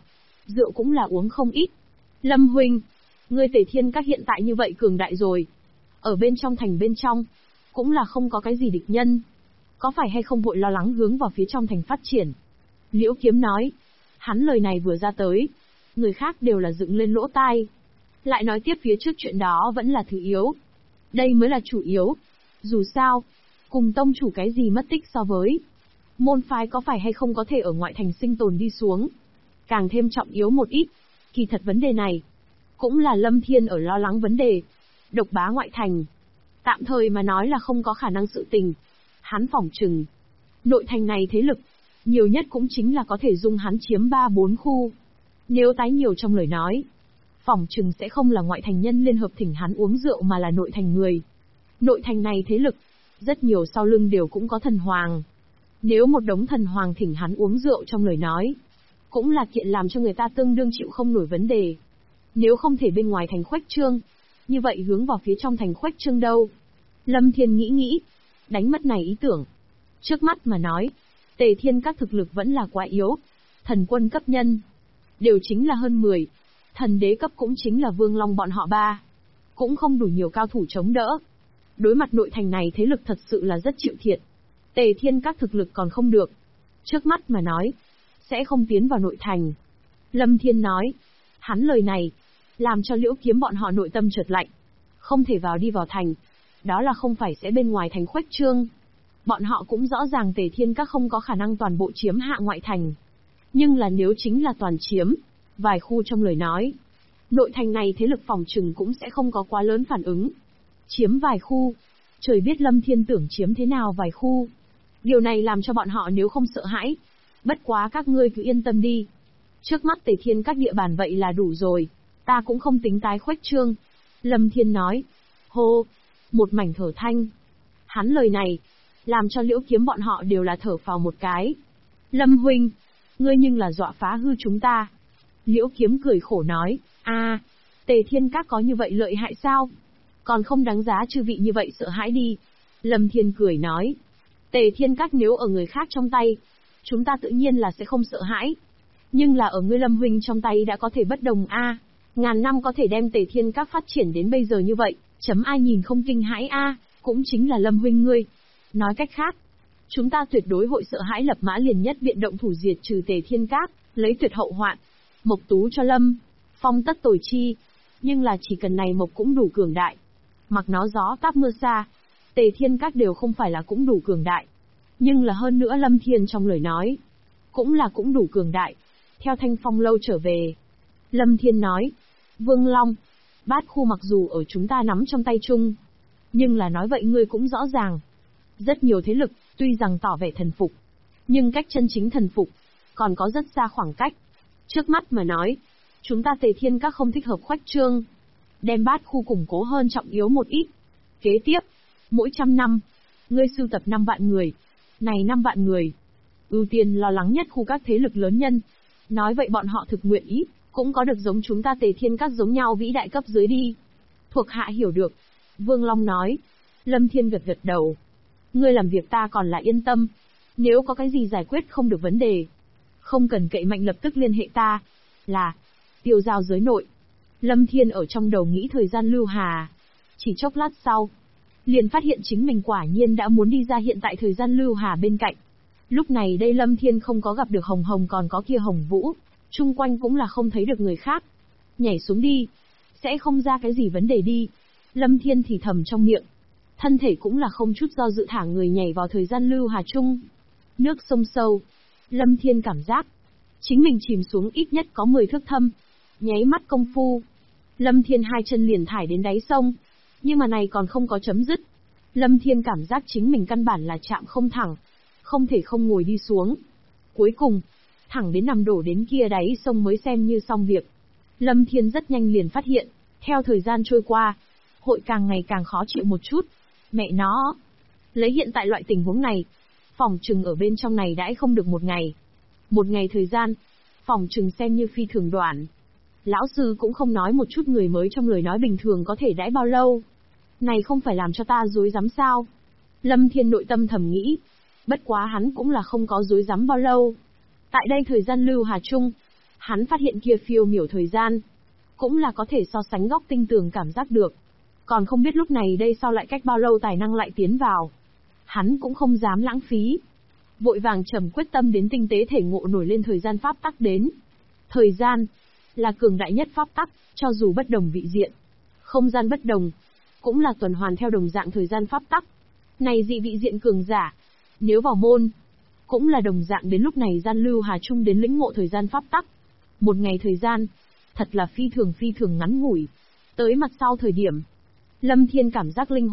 rượu cũng là uống không ít. Lâm huynh, ngươi Tề Thiên Các hiện tại như vậy cường đại rồi. Ở bên trong thành bên trong, cũng là không có cái gì địch nhân. Có phải hay không vội lo lắng hướng vào phía trong thành phát triển? Liễu Kiếm nói. Hắn lời này vừa ra tới, người khác đều là dựng lên lỗ tai. Lại nói tiếp phía trước chuyện đó vẫn là thứ yếu. Đây mới là chủ yếu. Dù sao, cùng tông chủ cái gì mất tích so với môn phái có phải hay không có thể ở ngoại thành sinh tồn đi xuống. Càng thêm trọng yếu một ít, kỳ thật vấn đề này, cũng là Lâm Thiên ở lo lắng vấn đề. Độc bá ngoại thành, tạm thời mà nói là không có khả năng sự tình. Hắn phỏng chừng, nội thành này thế lực, nhiều nhất cũng chính là có thể dung hắn chiếm 3-4 khu. Nếu tái nhiều trong lời nói, phỏng chừng sẽ không là ngoại thành nhân liên hợp thỉnh hắn uống rượu mà là nội thành người. Nội thành này thế lực, rất nhiều sau lưng đều cũng có thần hoàng. Nếu một đống thần hoàng thỉnh hắn uống rượu trong lời nói, cũng là kiện làm cho người ta tương đương chịu không nổi vấn đề. Nếu không thể bên ngoài thành khuếch trương, như vậy hướng vào phía trong thành khuếch trương đâu? Lâm Thiên nghĩ, đánh mất này ý tưởng. Trước mắt mà nói, Tề Thiên Các thực lực vẫn là quá yếu. Thần quân cấp nhân, đều chính là hơn 10. Thần đế cấp cũng chính là Vương Long bọn họ 3. Cũng không đủ nhiều cao thủ chống đỡ. Đối mặt nội thành này thế lực thật sự là rất chịu thiệt. Tề Thiên Các thực lực còn không được. Trước mắt mà nói, sẽ không tiến vào nội thành. Lâm Thiên nói. Hắn lời này, làm cho Liễu Kiếm bọn họ nội tâm chợt lạnh. Không thể đi vào thành. Đó là không phải sẽ bên ngoài thành khuếch trương. Bọn họ cũng rõ ràng Tề Thiên Các không có khả năng toàn bộ chiếm hạ ngoại thành. Nhưng là nếu chính là toàn chiếm vài khu trong lời nói, nội thành này thế lực phòng trừng cũng sẽ không có quá lớn phản ứng. Chiếm vài khu, trời biết Lâm Thiên tưởng chiếm thế nào vài khu. Điều này làm cho bọn họ nếu không sợ hãi. Bất quá các ngươi cứ yên tâm đi. Trước mắt Tề Thiên Các địa bàn vậy là đủ rồi. Ta cũng không tính tái khuếch trương. Lâm Thiên nói. Hô, một mảnh thở thanh. Hắn lời này, làm cho Liễu Kiếm bọn họ đều là thở phào một cái. Lâm huynh, ngươi nhưng là dọa phá hư chúng ta. Liễu Kiếm cười khổ nói. Tề Thiên Các có như vậy lợi hại sao? Còn không đáng giá chư vị như vậy sợ hãi đi. Lâm Thiên cười nói. Tề Thiên Các nếu ở người khác trong tay, chúng ta tự nhiên là sẽ không sợ hãi. Nhưng là ở ngươi Lâm huynh trong tay đã có thể bất đồng ngàn năm có thể đem Tề Thiên Các phát triển đến bây giờ như vậy, chấm ai nhìn không kinh hãi cũng chính là Lâm huynh ngươi. Nói cách khác, chúng ta tuyệt đối hội sợ hãi lập mã liền nhất viện động thủ diệt trừ Tề Thiên Các, lấy tuyệt hậu hoạn. Mộc tú cho Lâm Phong tất tồi chi. Nhưng là chỉ cần này Mộc cũng đủ cường đại. Mặc nó gió táp mưa xa, Tề Thiên Các đều không phải là cũng đủ cường đại. Nhưng là hơn nữa Lâm Thiên trong lời nói, cũng đủ cường đại. Theo Thanh Phong lâu trở về, Lâm Thiên nói, Vương Long, Bát khu mặc dù ở chúng ta nắm trong tay chung, nhưng là nói vậy ngươi cũng rõ ràng. Rất nhiều thế lực, tuy rằng tỏ vẻ thần phục, nhưng cách chân chính thần phục, còn có rất xa khoảng cách. Trước mắt mà nói, chúng ta Tề Thiên Các không thích hợp khuếch trương, đem Bát khu củng cố hơn trọng yếu một ít. Kế tiếp, mỗi 100 năm, ngươi sưu tập 5 vạn người. Này 5 vạn người, ưu tiên lo lắng nhất khu các thế lực lớn nhân. Nói vậy bọn họ thực nguyện ý, cũng có được giống chúng ta Tề Thiên Các giống nhau vĩ đại cấp dưới đi. Thuộc hạ hiểu được. Vương Long nói. Lâm Thiên gật gật đầu. Ngươi làm việc ta còn là yên tâm. Nếu có cái gì giải quyết không được vấn đề, không cần cậy mạnh lập tức liên hệ ta. Là, tiêu giao giới nội. Lâm Thiên ở trong đầu nghĩ thời gian lưu hà. Chỉ chốc lát sau, liền phát hiện chính mình quả nhiên đã muốn đi ra hiện tại thời gian lưu hà bên cạnh. Lúc này đây Lâm Thiên không có gặp được Hồng Hồng còn có kia Hồng Vũ, chung quanh cũng là không thấy được người khác. Nhảy xuống đi, sẽ không ra cái gì vấn đề đi. Lâm Thiên thì thầm trong miệng. Thân thể cũng là không chút do dự thả người nhảy vào thời gian lưu hà chung. Nước sông sâu. Lâm Thiên cảm giác, chính mình chìm xuống ít nhất có 10 thước thâm. Nháy mắt công phu, Lâm Thiên 2 chân liền thải đến đáy sông. Nhưng mà này còn không có chấm dứt. Lâm Thiên cảm giác chính mình căn bản là chạm không thẳng, không thể không ngồi đi xuống. Cuối cùng, thẳng đến nằm đổ đến kia đáy sông mới xem như xong việc. Lâm Thiên rất nhanh liền phát hiện, theo thời gian trôi qua, hội càng ngày càng khó chịu một chút. Mẹ nó, lấy hiện tại loại tình huống này, phòng trừng ở bên trong này đãi không được một ngày. Một ngày thời gian, phòng trừng xem như phi thường đoạn. Lão sư cũng không nói một chút người mới trong lời nói bình thường có thể đãi bao lâu. Này không phải làm cho ta dối dám sao? Lâm Thiên nội tâm thầm nghĩ. Bất quá hắn cũng là không có dối dám bao lâu. Tại đây thời gian lưu hà chung, Hắn phát hiện kia phiêu miểu thời gian, cũng là có thể so sánh góc tinh tường cảm giác được. Còn không biết lúc này đây sau lại cách bao lâu tài năng lại tiến vào. Hắn cũng không dám lãng phí. Vội vàng trầm quyết tâm đến tinh tế thể ngộ nổi lên thời gian pháp tắc đến. Thời gian là cường đại nhất pháp tắc, cho dù bất đồng vị diện, không gian bất đồng, cũng là tuần hoàn theo đồng dạng thời gian pháp tắc. Này dị vị diện cường giả, nếu vào môn, cũng là đồng dạng đến lúc này gian lưu hà chung đến lĩnh ngộ thời gian pháp tắc. Một ngày thời gian, thật là phi thường ngắn ngủi. Tới mặt sau thời điểm, Lâm Thiên cảm giác linh